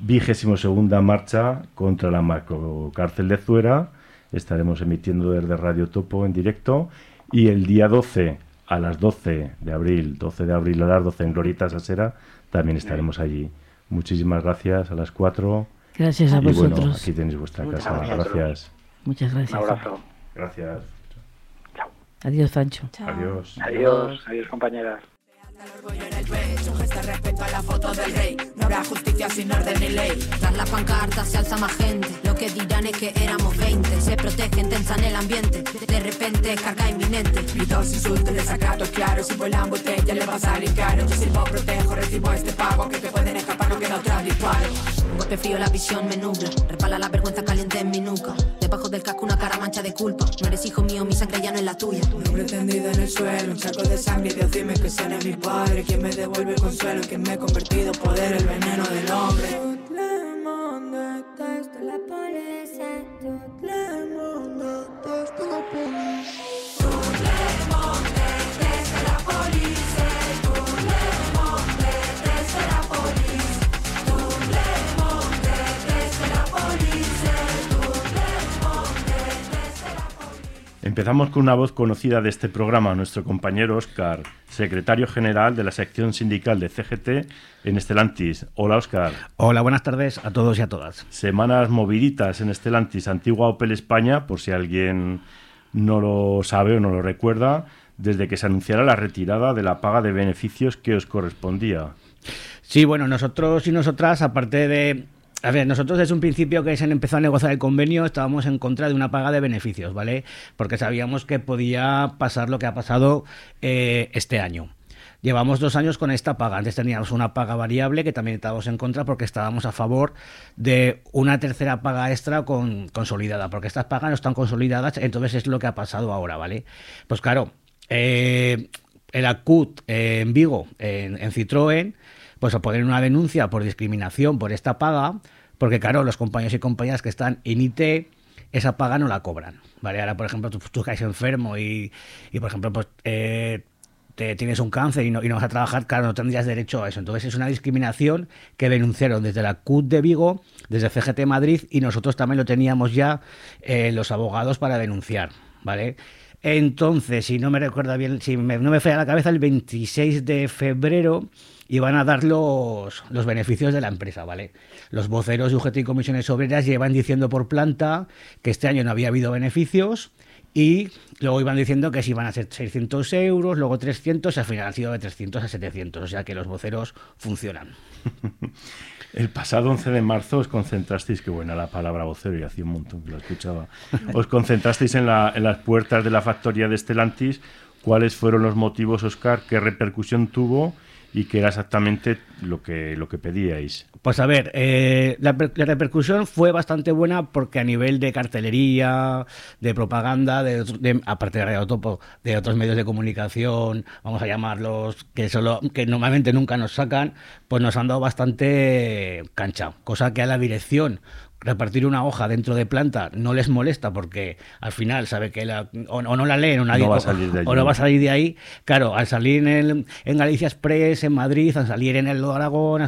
22ª marcha contra la macrocárcel de Zuera. Estaremos emitiendo desde Radio Topo en directo, y el día 12 a las 12 de abril a las 12 en Glorieta Sasera también estaremos allí. Muchísimas gracias a las 4. Gracias a vosotros. Bueno, aquí tenéis vuestra casa. Gracias. Muchas gracias. Un abrazo. Gracias. Chao. Adiós, Francho. Chao. Adiós, compañeras. El orgullo en el pecho, un gesto de respeto a la foto del rey. No habrá justicia sin orden ni ley. Tras la pancarta se alza más gente. Lo que dirán es que éramos 20. Se protegen, tensan el ambiente. De repente, carga inminente. Gritos, insultos, desacatos claros. Si vuelan botella le va a salir caro. Yo silbo, protejo, recibo este pago. Que te pueden escapar, no queda otra disparo. Un golpe frío, la visión me nubla. Repala la vergüenza caliente en mi nuca. Debajo del casco una cara mancha de culpa. No eres hijo mío, mi sangre ya no es la tuya. Un hombre tendido en el suelo, un saco de sangre. Dios, dime que sean mi padre. Quien me devuelve el consuelo, quien me he convertido poder, el veneno del hombre. Tout le monde déteste la police. Tout le monde déteste la police. Tout le monde déteste la police. Tout le monde déteste la police. Tout le monde déteste la police. Tout le monde déteste la police. Empezamos con una voz conocida de este programa, nuestro compañero Óscar, secretario general de la sección sindical de CGT en Stellantis. Hola, Óscar. Hola, buenas tardes a todos y a todas. Semanas moviditas en Stellantis, antigua Opel España, por si alguien no lo sabe o no lo recuerda, desde que se anunciara la retirada de la paga de beneficios que os correspondía. Sí, bueno, nosotros y nosotras, aparte de... A ver, nosotros desde un principio que se empezó a negociar el convenio estábamos en contra de una paga de beneficios, ¿vale? Porque sabíamos que podía pasar lo que ha pasado este año. llevamos 2 años con esta paga. Antes teníamos una paga variable que también estábamos en contra porque estábamos a favor de una tercera paga extra consolidada, porque estas pagas no están consolidadas, entonces es lo que ha pasado ahora, ¿vale? Pues claro, el ACUT en Vigo, en Citroën, pues a poner una denuncia por discriminación por esta paga, porque claro, los compañeros y compañeras que están en IT, esa paga no la cobran, ¿vale? Ahora, por ejemplo, tú caes enfermo y por ejemplo, pues tienes un cáncer y no vas a trabajar, claro, no tendrías derecho a eso. Entonces es una discriminación que denunciaron desde la CUT de Vigo, desde CGT Madrid, y nosotros también lo teníamos ya los abogados para denunciar, ¿vale? Entonces, si no me recuerda bien, no me falla la cabeza, el 26 de febrero iban a dar los beneficios de la empresa, ¿vale? Los voceros de UGT y Comisiones Obreras llevan diciendo por planta que este año no había habido beneficios y luego iban diciendo que si iban a ser 600 euros, luego 300, y al final han sido de 300 a 700, o sea que los voceros funcionan. El pasado 11 de marzo os concentrasteis, qué buena la palabra vocero, y hacía un montón que lo escuchaba, os concentrasteis en las puertas de la factoría de Stellantis. ¿Cuáles fueron los motivos, Óscar? ¿Qué repercusión tuvo? ¿Y qué era exactamente lo que pedíais? Pues a ver, la repercusión fue bastante buena porque a nivel de cartelería, de propaganda, aparte de Radio Topo, de otros medios de comunicación, vamos a llamarlos, que normalmente nunca nos sacan, pues nos han dado bastante cancha, cosa que a la dirección repartir una hoja dentro de planta no les molesta porque al final sabe que o no la leen o nadie no va a salir de allí. O no va a salir de ahí. Claro, al salir en Galicia Express, en Madrid, al salir en el Aragón,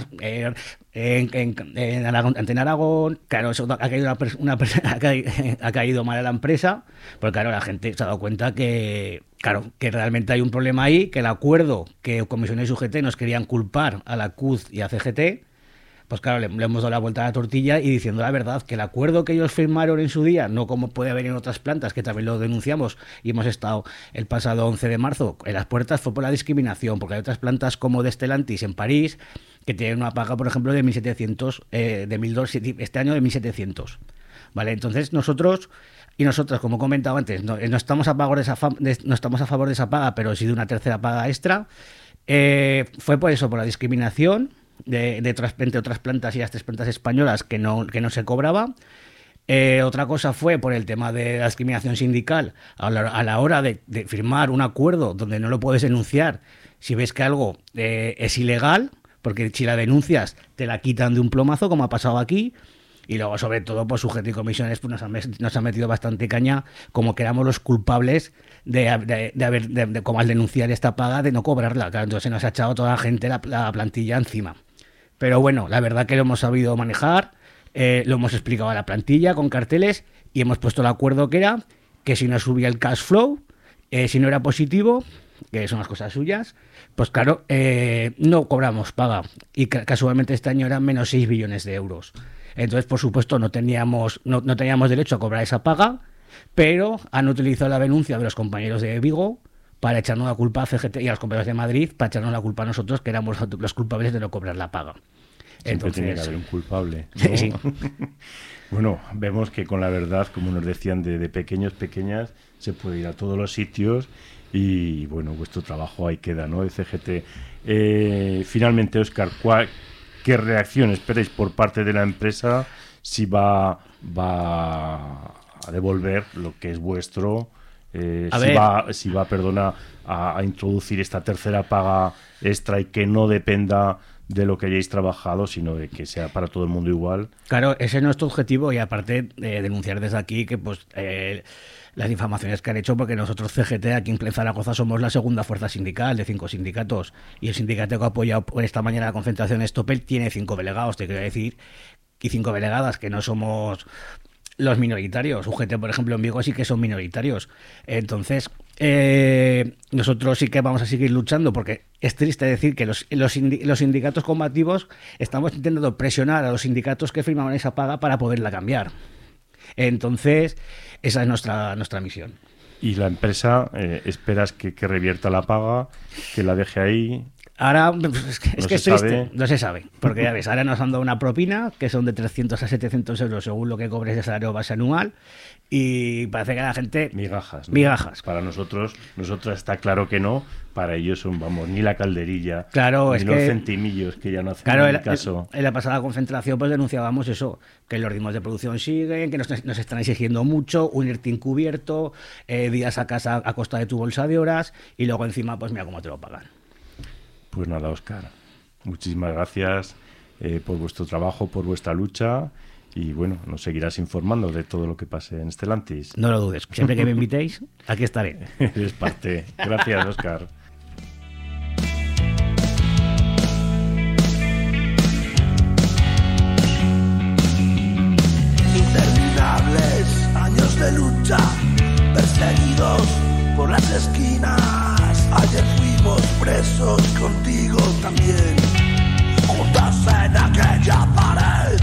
en Antena Aragón, claro, eso ha caído mal a la empresa, porque claro, la gente se ha dado cuenta que realmente hay un problema ahí, que el acuerdo que Comisiones UGT nos querían culpar a la CUT y a CGT, pues claro, le hemos dado la vuelta a la tortilla y diciendo la verdad, que el acuerdo que ellos firmaron en su día, no como puede haber en otras plantas, que también lo denunciamos y hemos estado el pasado 11 de marzo en las puertas, fue por la discriminación, porque hay otras plantas como de Stellantis en París, que tienen una paga, por ejemplo, de 1.700, de 1.200, este año de 1.700. ¿Vale? Entonces nosotros y nosotras, como he comentado antes, no estamos a favor de esa paga, pero sí de una tercera paga extra. Fue por eso, por la discriminación entre otras plantas y las 3 plantas españolas que no se cobraba. Otra cosa fue por el tema de la discriminación sindical a la hora de firmar un acuerdo donde no lo puedes denunciar si ves que algo es ilegal, porque si la denuncias te la quitan de un plomazo, como ha pasado aquí. Y luego, sobre todo, pues UGT y Comisiones pues nos han metido bastante caña, como que éramos los culpables de como al denunciar esta paga, de no cobrarla. Claro, entonces se nos ha echado toda la gente la plantilla encima. Pero bueno, la verdad que lo hemos sabido manejar, lo hemos explicado a la plantilla con carteles y hemos puesto el acuerdo que era que si no subía el cash flow, si no era positivo, que son las cosas suyas, pues claro, no cobramos paga. Y casualmente este año eran menos 6 billones de euros. Entonces, por supuesto, no teníamos derecho a cobrar esa paga, pero han utilizado la denuncia de los compañeros de Vigo para echarnos la culpa a CGT y a los compañeros de Madrid para echarnos la culpa a nosotros, que éramos los culpables de no cobrar la paga. Siempre tiene que haber un culpable, ¿no? Sí. Bueno, vemos que con la verdad, como nos decían, de pequeñas, se puede ir a todos los sitios y, bueno, vuestro trabajo ahí queda, ¿no? El CGT. Finalmente, Óscar, ¿qué reacción esperáis por parte de la empresa si va a devolver lo que es vuestro? Si va a introducir esta tercera paga extra y que no dependa de lo que hayáis trabajado, sino de que sea para todo el mundo igual. Claro, ese es nuestro objetivo y aparte denunciar desde aquí que pues las difamaciones que han hecho, porque nosotros CGT aquí en Zaragoza somos la segunda fuerza sindical de 5 sindicatos y el sindicato que ha apoyado por esta mañana la concentración Stopel tiene 5 delegados, te quiero decir, y 5 delegadas, que no somos los minoritarios. UGT, por ejemplo, en Vigo sí que son minoritarios. Entonces, nosotros sí que vamos a seguir luchando, porque es triste decir que los sindicatos combativos estamos intentando presionar a los sindicatos que firmaban esa paga para poderla cambiar. Entonces, esa es nuestra misión. ¿Y la empresa esperas que revierta la paga, que la deje ahí? Ahora es que es triste, sabe. no se sabe, porque ya ves, ahora nos han dado una propina que son de 300 a 700 euros según lo que cobres de salario base anual y parece que la gente... Migajas, ¿no? Migajas. Para nosotros está claro que no, para ellos son, vamos, ni la calderilla, claro, ni es los que, centimillos que ya no hacen claro, ni caso. En la pasada concentración pues denunciábamos eso, que los ritmos de producción siguen, que nos están exigiendo mucho, un ERTE encubierto, días a casa a costa de tu bolsa de horas y luego encima pues mira cómo te lo pagan. Pues nada, Óscar, muchísimas gracias por vuestro trabajo, por vuestra lucha y bueno, nos seguirás informando de todo lo que pase en Stellantis. No lo dudes, siempre que me invitéis, aquí estaré. Eres parte. Gracias, Óscar. Interminables años de lucha, perseguidos por las esquinas. Ayer fuimos presos contigo también, juntos en aquella pared.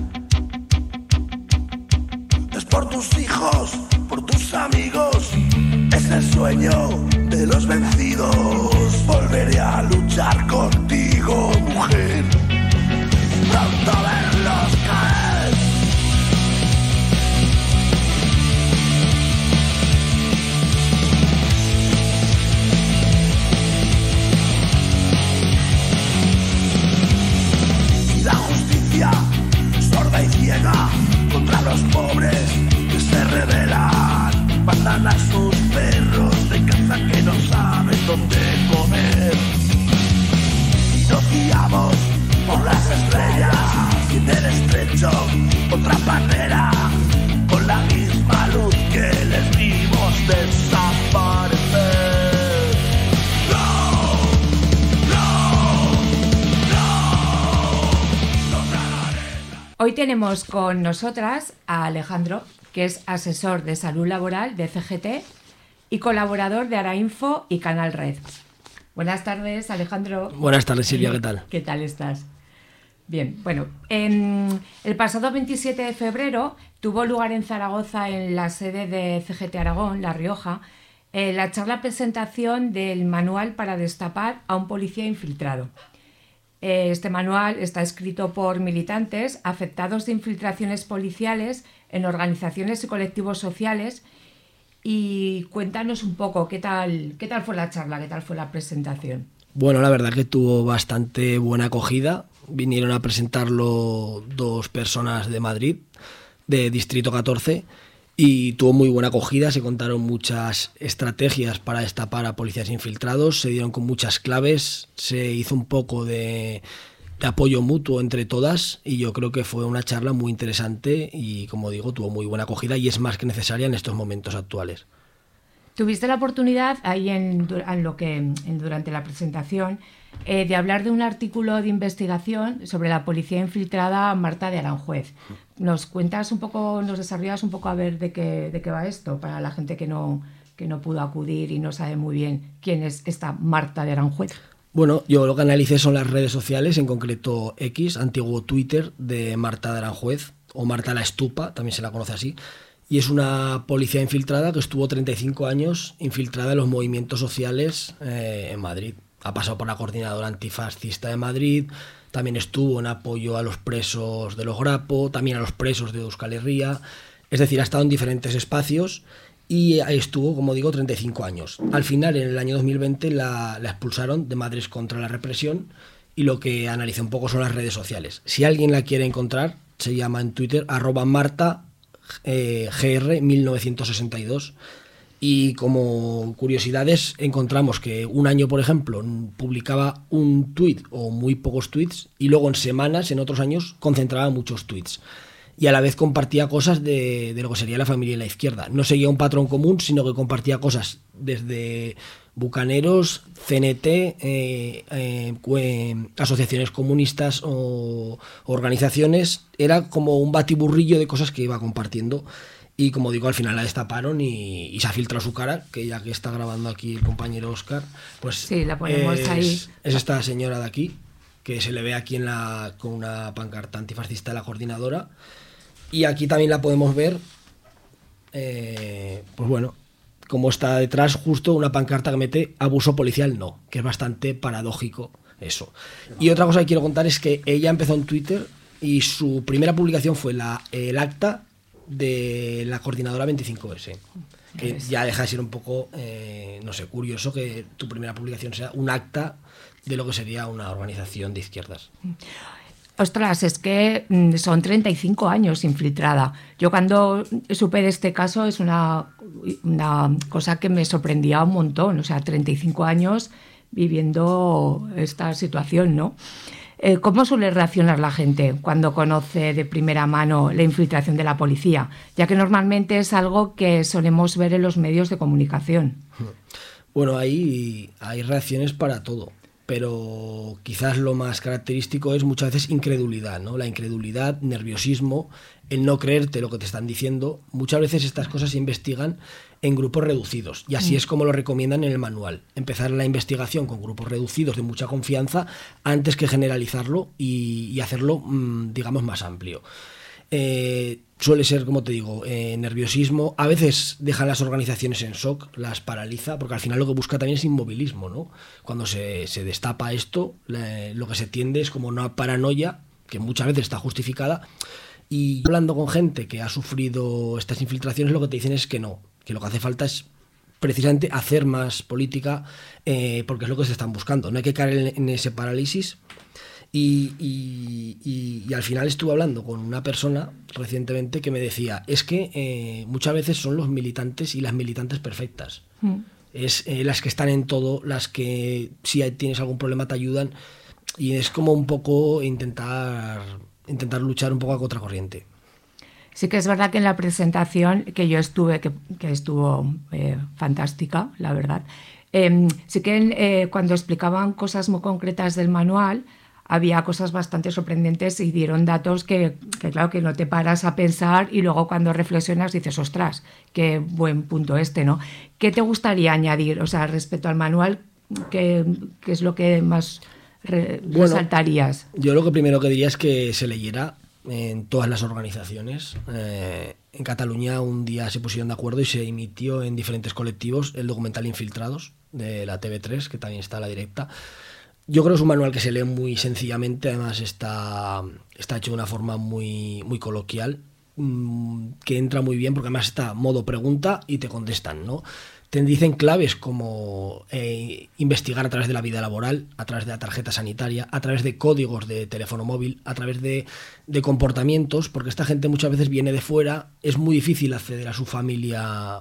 Es por tus hijos, por tus amigos, es el sueño de los vencidos. Volveré a luchar contigo, mujer, pronto verlos caer. Sorda y ciega contra los pobres que se rebelan, mandan a sus perros de caza que no saben dónde comer. Y nos guiamos por las estrellas y en el estrecho otra bandera, con la misma luz que les vimos desaparecer. Hoy tenemos con nosotras a Alejandro, que es asesor de salud laboral de CGT y colaborador de Arainfo y Canal Red. Buenas tardes, Alejandro. Buenas tardes, Silvia, ¿qué tal? ¿Qué tal estás? Bien, bueno, el pasado 27 de febrero tuvo lugar en Zaragoza, en la sede de CGT Aragón, La Rioja, la charla presentación del manual para destapar a un policía infiltrado. Este manual está escrito por militantes afectados de infiltraciones policiales en organizaciones y colectivos sociales. Y cuéntanos un poco qué tal fue la charla, qué tal fue la presentación. Bueno, la verdad que tuvo bastante buena acogida. Vinieron a presentarlo 2 personas de Madrid, de Distrito 14, y tuvo muy buena acogida. Se contaron muchas estrategias para destapar a policías infiltrados, se dieron con muchas claves, se hizo un poco de apoyo mutuo entre todas y yo creo que fue una charla muy interesante y, como digo, tuvo muy buena acogida y es más que necesaria en estos momentos actuales. Tuviste la oportunidad ahí durante la presentación de hablar de un artículo de investigación sobre la policía infiltrada Marta de Aranjuez. ¿Nos cuentas un poco, nos desarrollas un poco a ver de qué va esto para la gente que no pudo acudir y no sabe muy bien quién es esta Marta de Aranjuez? Bueno, yo lo que analicé son las redes sociales, en concreto X, antiguo Twitter de Marta de Aranjuez, o Marta la Estupa, también se la conoce así. Y es una policía infiltrada que estuvo 35 años infiltrada en los movimientos sociales en Madrid. Ha pasado por la Coordinadora Antifascista de Madrid, también estuvo en apoyo a los presos de los Grapo, también a los presos de Euskal Herria. Es decir, ha estado en diferentes espacios y ahí estuvo, como digo, 35 años. Al final, en el año 2020, la expulsaron de Madres contra la Represión y lo que analicé un poco son las redes sociales. Si alguien la quiere encontrar, se llama en Twitter @Marta GR 1962 y como curiosidades encontramos que un año, por ejemplo, publicaba un tuit o muy pocos tweets y luego en semanas, en otros años, concentraba muchos tweets y a la vez compartía cosas de lo que sería la familia y la izquierda. No seguía un patrón común, sino que compartía cosas desde bucaneros, CNT, asociaciones comunistas o organizaciones. Era como un batiburrillo de cosas que iba compartiendo y, como digo, al final la destaparon y se ha filtrado su cara, que ya que está grabando aquí el compañero Óscar, pues sí, la ponemos ahí. Es esta señora de aquí, que se le ve aquí con una pancarta antifascista de la Coordinadora, y aquí también la podemos ver, pues bueno, como está detrás justo una pancarta que mete abuso policial no, que es bastante paradójico Eso. Y otra cosa que quiero contar es que ella empezó en Twitter y su primera publicación fue el acta de la coordinadora 25S. Que ya deja de ser un poco, no sé, curioso que tu primera publicación sea un acta de lo que sería una organización de izquierdas. Ostras, es que son 35 años infiltrada. Yo cuando supe de este caso es una cosa que me sorprendía un montón. O sea, 35 años viviendo esta situación, ¿no? ¿Cómo suele reaccionar la gente cuando conoce de primera mano la infiltración de la policía? Ya que normalmente es algo que solemos ver en los medios de comunicación. Bueno, hay reacciones para todo. Pero quizás lo más característico es muchas veces incredulidad, ¿no? La incredulidad, nerviosismo, el no creerte lo que te están diciendo. Muchas veces estas cosas se investigan en grupos reducidos y así es como lo recomiendan en el manual. Empezar la investigación con grupos reducidos de mucha confianza antes que generalizarlo y hacerlo, digamos, más amplio. Suele ser, como te digo, nerviosismo. A veces dejan las organizaciones en shock, las paraliza, porque al final lo que busca también es inmovilismo, ¿no? Cuando se destapa esto, lo que se tiende es como una paranoia, que muchas veces está justificada, y hablando con gente que ha sufrido estas infiltraciones, lo que te dicen es que no, que lo que hace falta es precisamente hacer más política, porque es lo que se están buscando. No hay que caer en ese parálisis. Y al final estuve hablando con una persona recientemente que me decía, es que muchas veces son los militantes y las militantes perfectas. Es las que están en todo, las que si tienes algún problema te ayudan, y es como un poco intentar luchar un poco a contracorriente. Sí que es verdad que en la presentación que yo estuve, que estuvo fantástica, la verdad, sí que cuando explicaban cosas muy concretas del manual, había cosas bastante sorprendentes y dieron datos que claro, que no te paras a pensar y luego cuando reflexionas dices, ostras, qué buen punto ¿no? ¿Qué te gustaría añadir? O sea, respecto al manual, ¿qué es lo que más resaltarías? Yo lo que primero que diría es que se leyera en todas las organizaciones. En Cataluña un día se pusieron de acuerdo y se emitió en diferentes colectivos el documental Infiltrados de la TV3, que también está a la directa. Yo creo que es un manual que se lee muy sencillamente, además está hecho de una forma muy, muy coloquial, que entra muy bien porque además está modo pregunta y te contestan, ¿no? Te dicen claves como investigar a través de la vida laboral, a través de la tarjeta sanitaria, a través de códigos de teléfono móvil, a través de comportamientos, porque esta gente muchas veces viene de fuera, es muy difícil acceder a su familia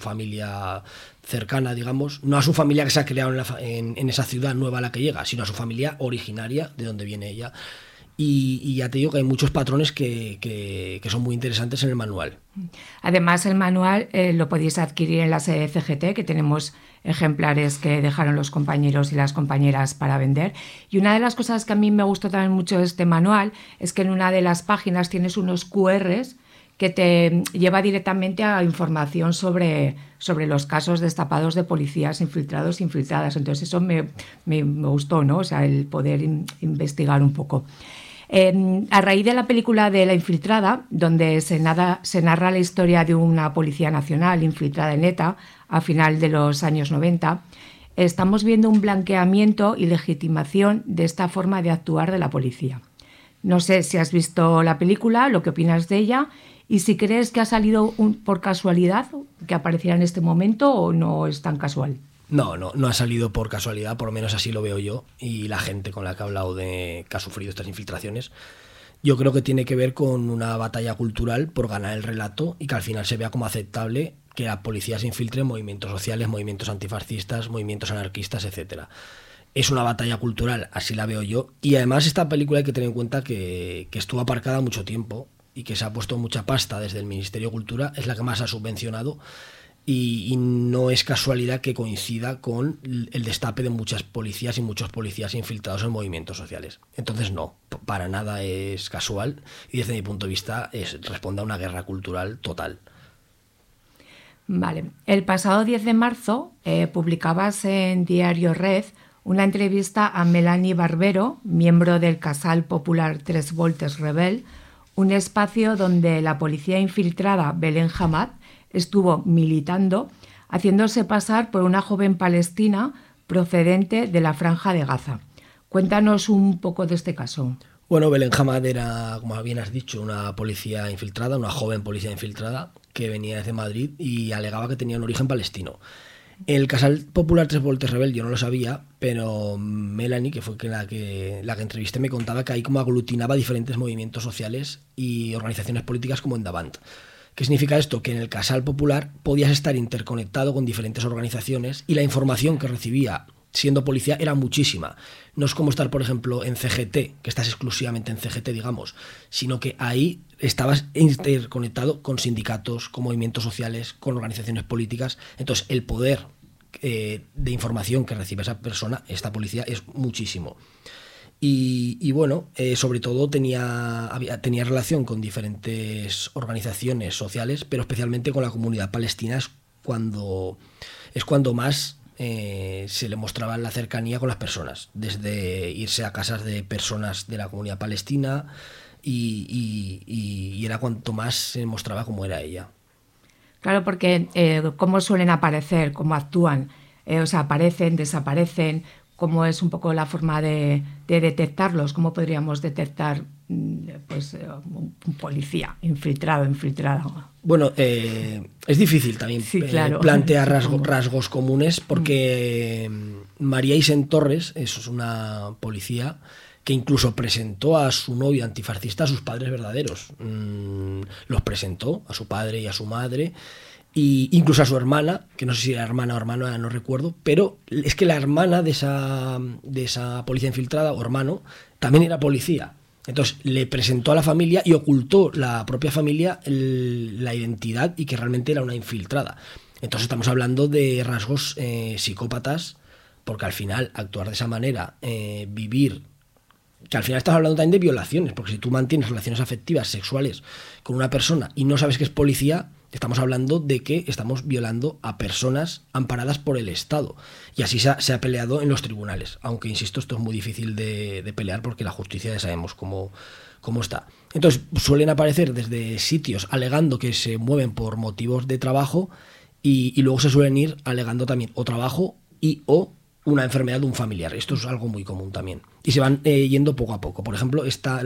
cercana, digamos, no a su familia que se ha creado en esa ciudad nueva a la que llega, sino a su familia originaria, de donde viene ella. Y ya te digo que hay muchos patrones que son muy interesantes en el manual. Además, el manual lo podéis adquirir en la sede de CGT, que tenemos ejemplares que dejaron los compañeros y las compañeras para vender. Y una de las cosas que a mí me gustó también mucho de este manual es que en una de las páginas tienes unos QRs que te lleva directamente a información sobre los casos destapados de policías infiltrados e infiltradas. Entonces eso me gustó, ¿no? O sea, el poder investigar un poco. A raíz de la película de La Infiltrada, donde se narra la historia de una policía nacional infiltrada en ETA a final de los años 90, estamos viendo un blanqueamiento y legitimación de esta forma de actuar de la policía. No sé si has visto la película, lo que opinas de ella y si crees que ha salido por casualidad que apareciera en este momento o no es tan casual. No ha salido por casualidad, por lo menos así lo veo yo y la gente con la que he hablado que ha sufrido estas infiltraciones. Yo creo que tiene que ver con una batalla cultural por ganar el relato y que al final se vea como aceptable que la policía se infiltre en movimientos sociales, movimientos antifascistas, movimientos anarquistas, etcétera. Es una batalla cultural, así la veo yo. Y además esta película hay que tener en cuenta que estuvo aparcada mucho tiempo y que se ha puesto mucha pasta desde el Ministerio de Cultura, es la que más ha subvencionado. Y no es casualidad que coincida con el destape de muchas policías y muchos policías infiltrados en movimientos sociales. Entonces no, para nada es casual y desde mi punto de vista responde a una guerra cultural total. Vale. El pasado 10 de marzo publicabas en Diario Red una entrevista a Melanie Barbero, miembro del Casal Popular Tres Voltes Rebel, un espacio donde la policía infiltrada Belén Hamad estuvo militando, haciéndose pasar por una joven palestina procedente de la Franja de Gaza. Cuéntanos un poco de este caso. Bueno, Belén Hamad era, como bien has dicho, una policía infiltrada, una joven policía infiltrada que venía desde Madrid y alegaba que tenía un origen palestino. El Casal Popular Tres Voltes Rebel yo no lo sabía, pero Melanie, que fue la que entrevisté, me contaba que ahí como aglutinaba diferentes movimientos sociales y organizaciones políticas como Endavant. ¿Qué significa esto? Que en el Casal Popular podías estar interconectado con diferentes organizaciones y la información que recibía siendo policía era muchísima. No es como estar, por ejemplo, en CGT, que estás exclusivamente en CGT, digamos, sino que ahí estabas interconectado con sindicatos, con movimientos sociales, con organizaciones políticas. Entonces, el poder de información que recibe esa persona, esta policía, es muchísimo. Y bueno, sobre todo tenía relación con diferentes organizaciones sociales, pero especialmente con la comunidad palestina es cuando más se le mostraba la cercanía con las personas, desde irse a casas de personas de la comunidad palestina y era cuanto más se mostraba cómo era ella. Claro, porque cómo suelen aparecer, cómo actúan, o sea, aparecen, desaparecen, cómo es un poco la forma de detectarlos, cómo podríamos detectar pues un policía infiltrado. Bueno, es difícil también claro. Plantear rasgos comunes porque María Isen Torres es una policía que incluso presentó a su novio antifascista a sus padres verdaderos. Los presentó a su padre y a su madre, e incluso a su hermana, que no sé si era hermana o hermano, no recuerdo, pero es que la hermana de esa policía infiltrada, o hermano, también era policía. Entonces le presentó a la familia y ocultó la propia familia la identidad y que realmente era una infiltrada. Entonces estamos hablando de rasgos psicópatas, porque al final actuar de esa manera, vivir, que al final estás hablando también de violaciones, porque si tú mantienes relaciones afectivas, sexuales con una persona y no sabes que es policía, estamos hablando de que estamos violando a personas amparadas por el Estado. Y así se ha peleado en los tribunales. Aunque, insisto, esto es muy difícil de pelear porque la justicia ya sabemos cómo está. Entonces, suelen aparecer desde sitios alegando que se mueven por motivos de trabajo y luego se suelen ir alegando también o trabajo o una enfermedad de un familiar. Esto es algo muy común también. Y se van yendo poco a poco. Por ejemplo, está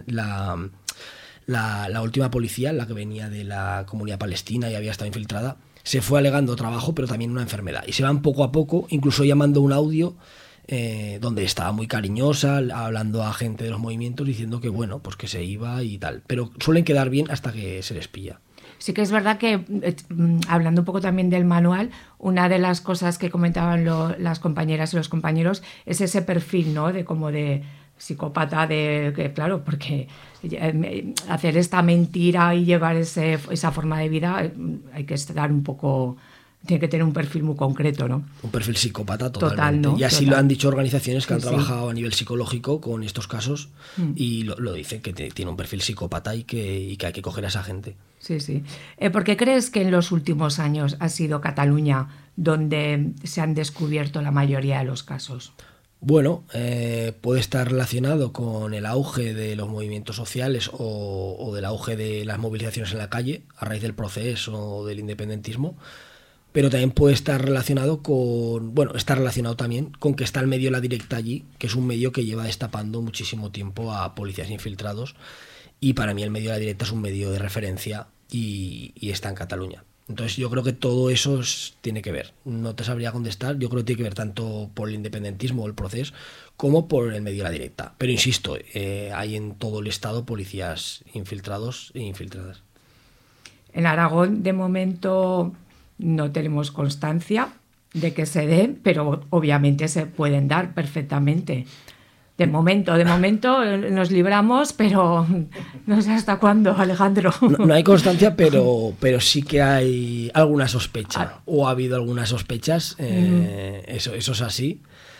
la última policía, la que venía de la comunidad palestina y había estado infiltrada, se fue alegando trabajo, pero también una enfermedad. Y se van poco a poco, incluso llamando un audio donde estaba muy cariñosa, hablando a gente de los movimientos, diciendo que bueno, pues que se iba y tal. Pero suelen quedar bien hasta que se les pilla. Sí que es verdad que, hablando un poco también del manual, una de las cosas que comentaban las compañeras y los compañeros es ese perfil, ¿no? De como de psicópata, claro, porque hacer esta mentira y llevar esa forma de vida hay que estar un poco... Tiene que tener un perfil muy concreto, ¿no? Un perfil psicópata totalmente. ¿No? Y así lo han dicho organizaciones que han trabajado a nivel psicológico con estos casos y lo dicen, que tiene un perfil psicópata y que hay que coger a esa gente. Sí, sí. ¿Por qué crees que en los últimos años ha sido Cataluña donde se han descubierto la mayoría de los casos? Bueno, puede estar relacionado con el auge de los movimientos sociales o del auge de las movilizaciones en la calle a raíz del proceso o del independentismo, pero también puede estar relacionado también con que está el medio La Directa allí, que es un medio que lleva destapando muchísimo tiempo a policías infiltrados, y para mí el medio La Directa es un medio de referencia y está en Cataluña. Entonces yo creo que todo eso tiene que ver. No te sabría contestar. Yo creo que tiene que ver tanto por el independentismo o el proceso como por el medio La Directa. Pero insisto, hay en todo el Estado policías infiltrados e infiltradas. En Aragón, de momento, no tenemos constancia de que se den, pero obviamente se pueden dar perfectamente. De momento nos libramos, pero no sé hasta cuándo, Alejandro. No hay constancia, pero sí que hay alguna sospecha, o ha habido algunas sospechas, eso es así.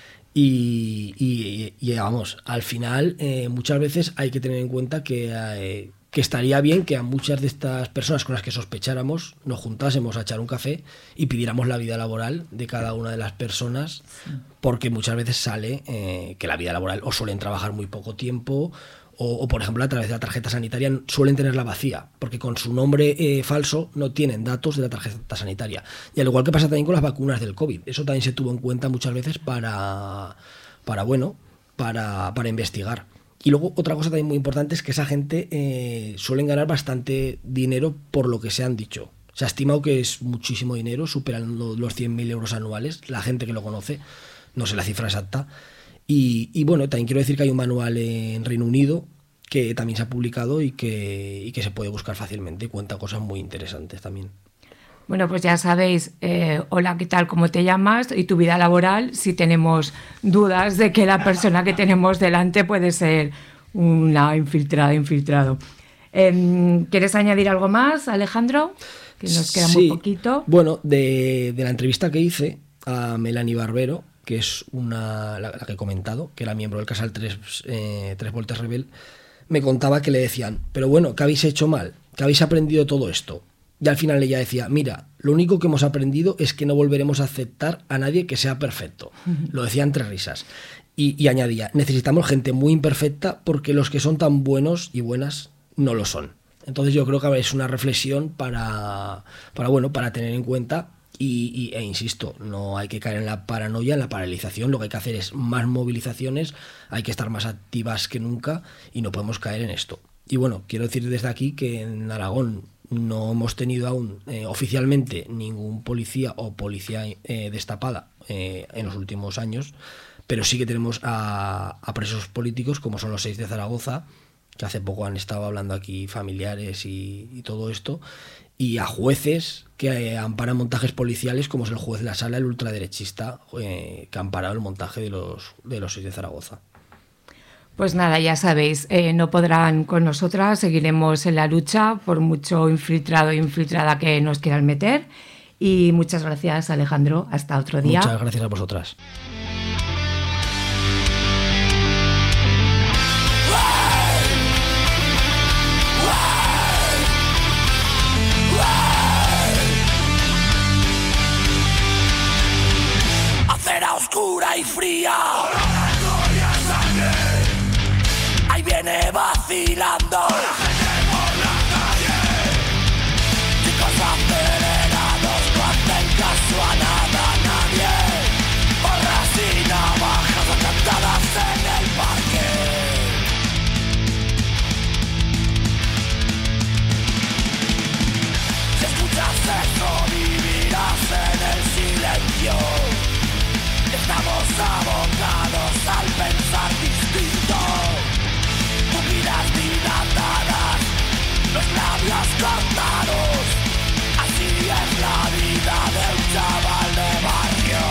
Y vamos, al final muchas veces hay que tener en cuenta que estaría bien que a muchas de estas personas con las que sospecháramos nos juntásemos a echar un café y pidiéramos la vida laboral de cada una de las personas, porque muchas veces sale que la vida laboral o suelen trabajar muy poco tiempo o por ejemplo a través de la tarjeta sanitaria suelen tenerla vacía, porque con su nombre falso no tienen datos de la tarjeta sanitaria. Y al igual que pasa también con las vacunas del COVID, eso también se tuvo en cuenta muchas veces para para investigar. Y luego otra cosa también muy importante es que esa gente suelen ganar bastante dinero por lo que se han dicho. Se ha estimado que es muchísimo dinero, superan los 100.000 euros anuales, la gente que lo conoce, no sé la cifra exacta. Y bueno, también quiero decir que hay un manual en Reino Unido que también se ha publicado y que se puede buscar fácilmente y cuenta cosas muy interesantes también. Bueno, pues ya sabéis, hola, ¿qué tal? ¿Cómo te llamas? Y tu vida laboral, si tenemos dudas de que la persona que tenemos delante puede ser una infiltrado. ¿Quieres añadir algo más, Alejandro? Que nos queda muy poquito. Bueno, de la entrevista que hice a Melanie Barbero, que es la que he comentado, que era miembro del Casal 3 Voltes Rebel, me contaba que le decían, pero bueno, ¿qué habéis hecho mal? ¿Qué habéis aprendido todo esto? Y al final ella decía, mira, lo único que hemos aprendido es que no volveremos a aceptar a nadie que sea perfecto. Lo decía entre risas. Y añadía, necesitamos gente muy imperfecta porque los que son tan buenos y buenas no lo son. Entonces yo creo que es una reflexión para tener en cuenta e insisto, no hay que caer en la paranoia, en la paralización. Lo que hay que hacer es más movilizaciones, hay que estar más activas que nunca y no podemos caer en esto. Y bueno, quiero decir desde aquí que en Aragón no hemos tenido aún oficialmente ningún policía o policía destapada en los últimos años, pero sí que tenemos a presos políticos como son los 6 de Zaragoza, que hace poco han estado hablando aquí familiares y todo esto, y a jueces que amparan montajes policiales, como es el juez de la Sala, el ultraderechista, que ha amparado el montaje de los 6 de Zaragoza. Pues nada, ya sabéis, no podrán con nosotras, seguiremos en la lucha por mucho infiltrado e infiltrada que nos quieran meter. Y muchas gracias, Alejandro, hasta otro día. Muchas gracias a vosotras. Acera oscura y fría, ahí viene vacilando la gente por la calle. Chicos acelerados no hacen caso a nada, a nadie. Porras y navajas acantadas en el parque. Si escuchas eso vivirás en el silencio. Estamos abocados al pensar distinto. Pupilas dilatadas, los labios cortados. Así es la vida de un chaval de barrio.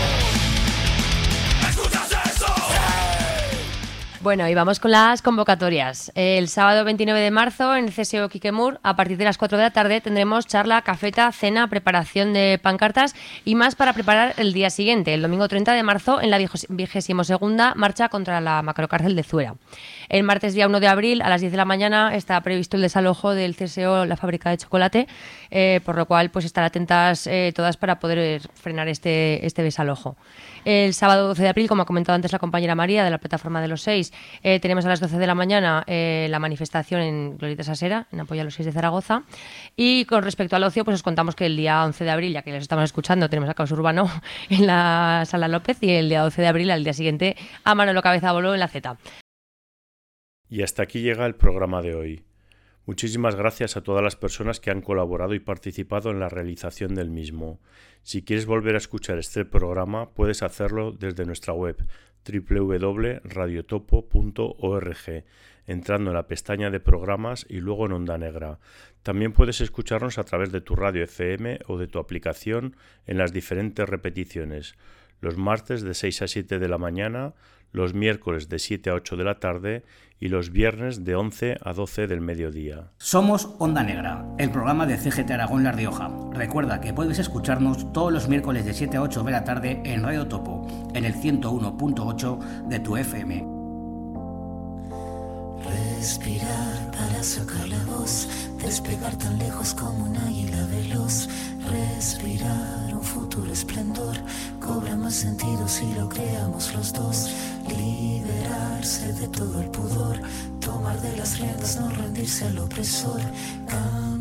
¿Escuchas eso? ¡Sí! Bueno, y vamos con las convocatorias. El sábado 29 de marzo en el CSO Quiquemur, a partir de las 4 de la tarde, tendremos charla, cafeta, cena, preparación de pancartas y más para preparar el día siguiente, el domingo 30 de marzo, en la 22ª marcha contra la macrocárcel de Zuera. El martes día 1 de abril, a las 10 de la mañana, está previsto el desalojo del CSO, la fábrica de chocolate, por lo cual pues estar atentas todas para poder frenar este desalojo. El sábado 12 de abril, como ha comentado antes la compañera María, de la plataforma de los 6, tenemos a las 12 de la mañana la manifestación en Glorieta Sasera, en apoyo a los 6 de Zaragoza. Y con respecto al ocio, pues os contamos que el día 11 de abril, ya que les estamos escuchando, tenemos a Caos Urbano en la Sala López, y el día 12 de abril, al día siguiente, a Manolo Cabeza Bolo en la Z. Y hasta aquí llega el programa de hoy. Muchísimas gracias a todas las personas que han colaborado y participado en la realización del mismo. Si quieres volver a escuchar este programa, puedes hacerlo desde nuestra web www.radiotopo.org, entrando en la pestaña de programas y luego en Onda Negra. También puedes escucarnos a través de tu radio FM o de tu aplicación en las diferentes repeticiones, los martes de 6 a 7 de la mañana, los miércoles de 7 a 8 de la tarde y los viernes de 11 a 12 del mediodía. Somos Onda Negra, el programa de CGT Aragón La Rioja. Recuerda que puedes escucharnos todos los miércoles de 7 a 8 de la tarde en Radio Topo, en el 101.8 de tu FM. Respirar para sacar la voz, despegar tan lejos como un águila veloz. Respirar un futuro esplendor, cobra más sentido si lo creamos los dos. Liberarse de todo el pudor, tomar de las riendas, no rendirse al opresor.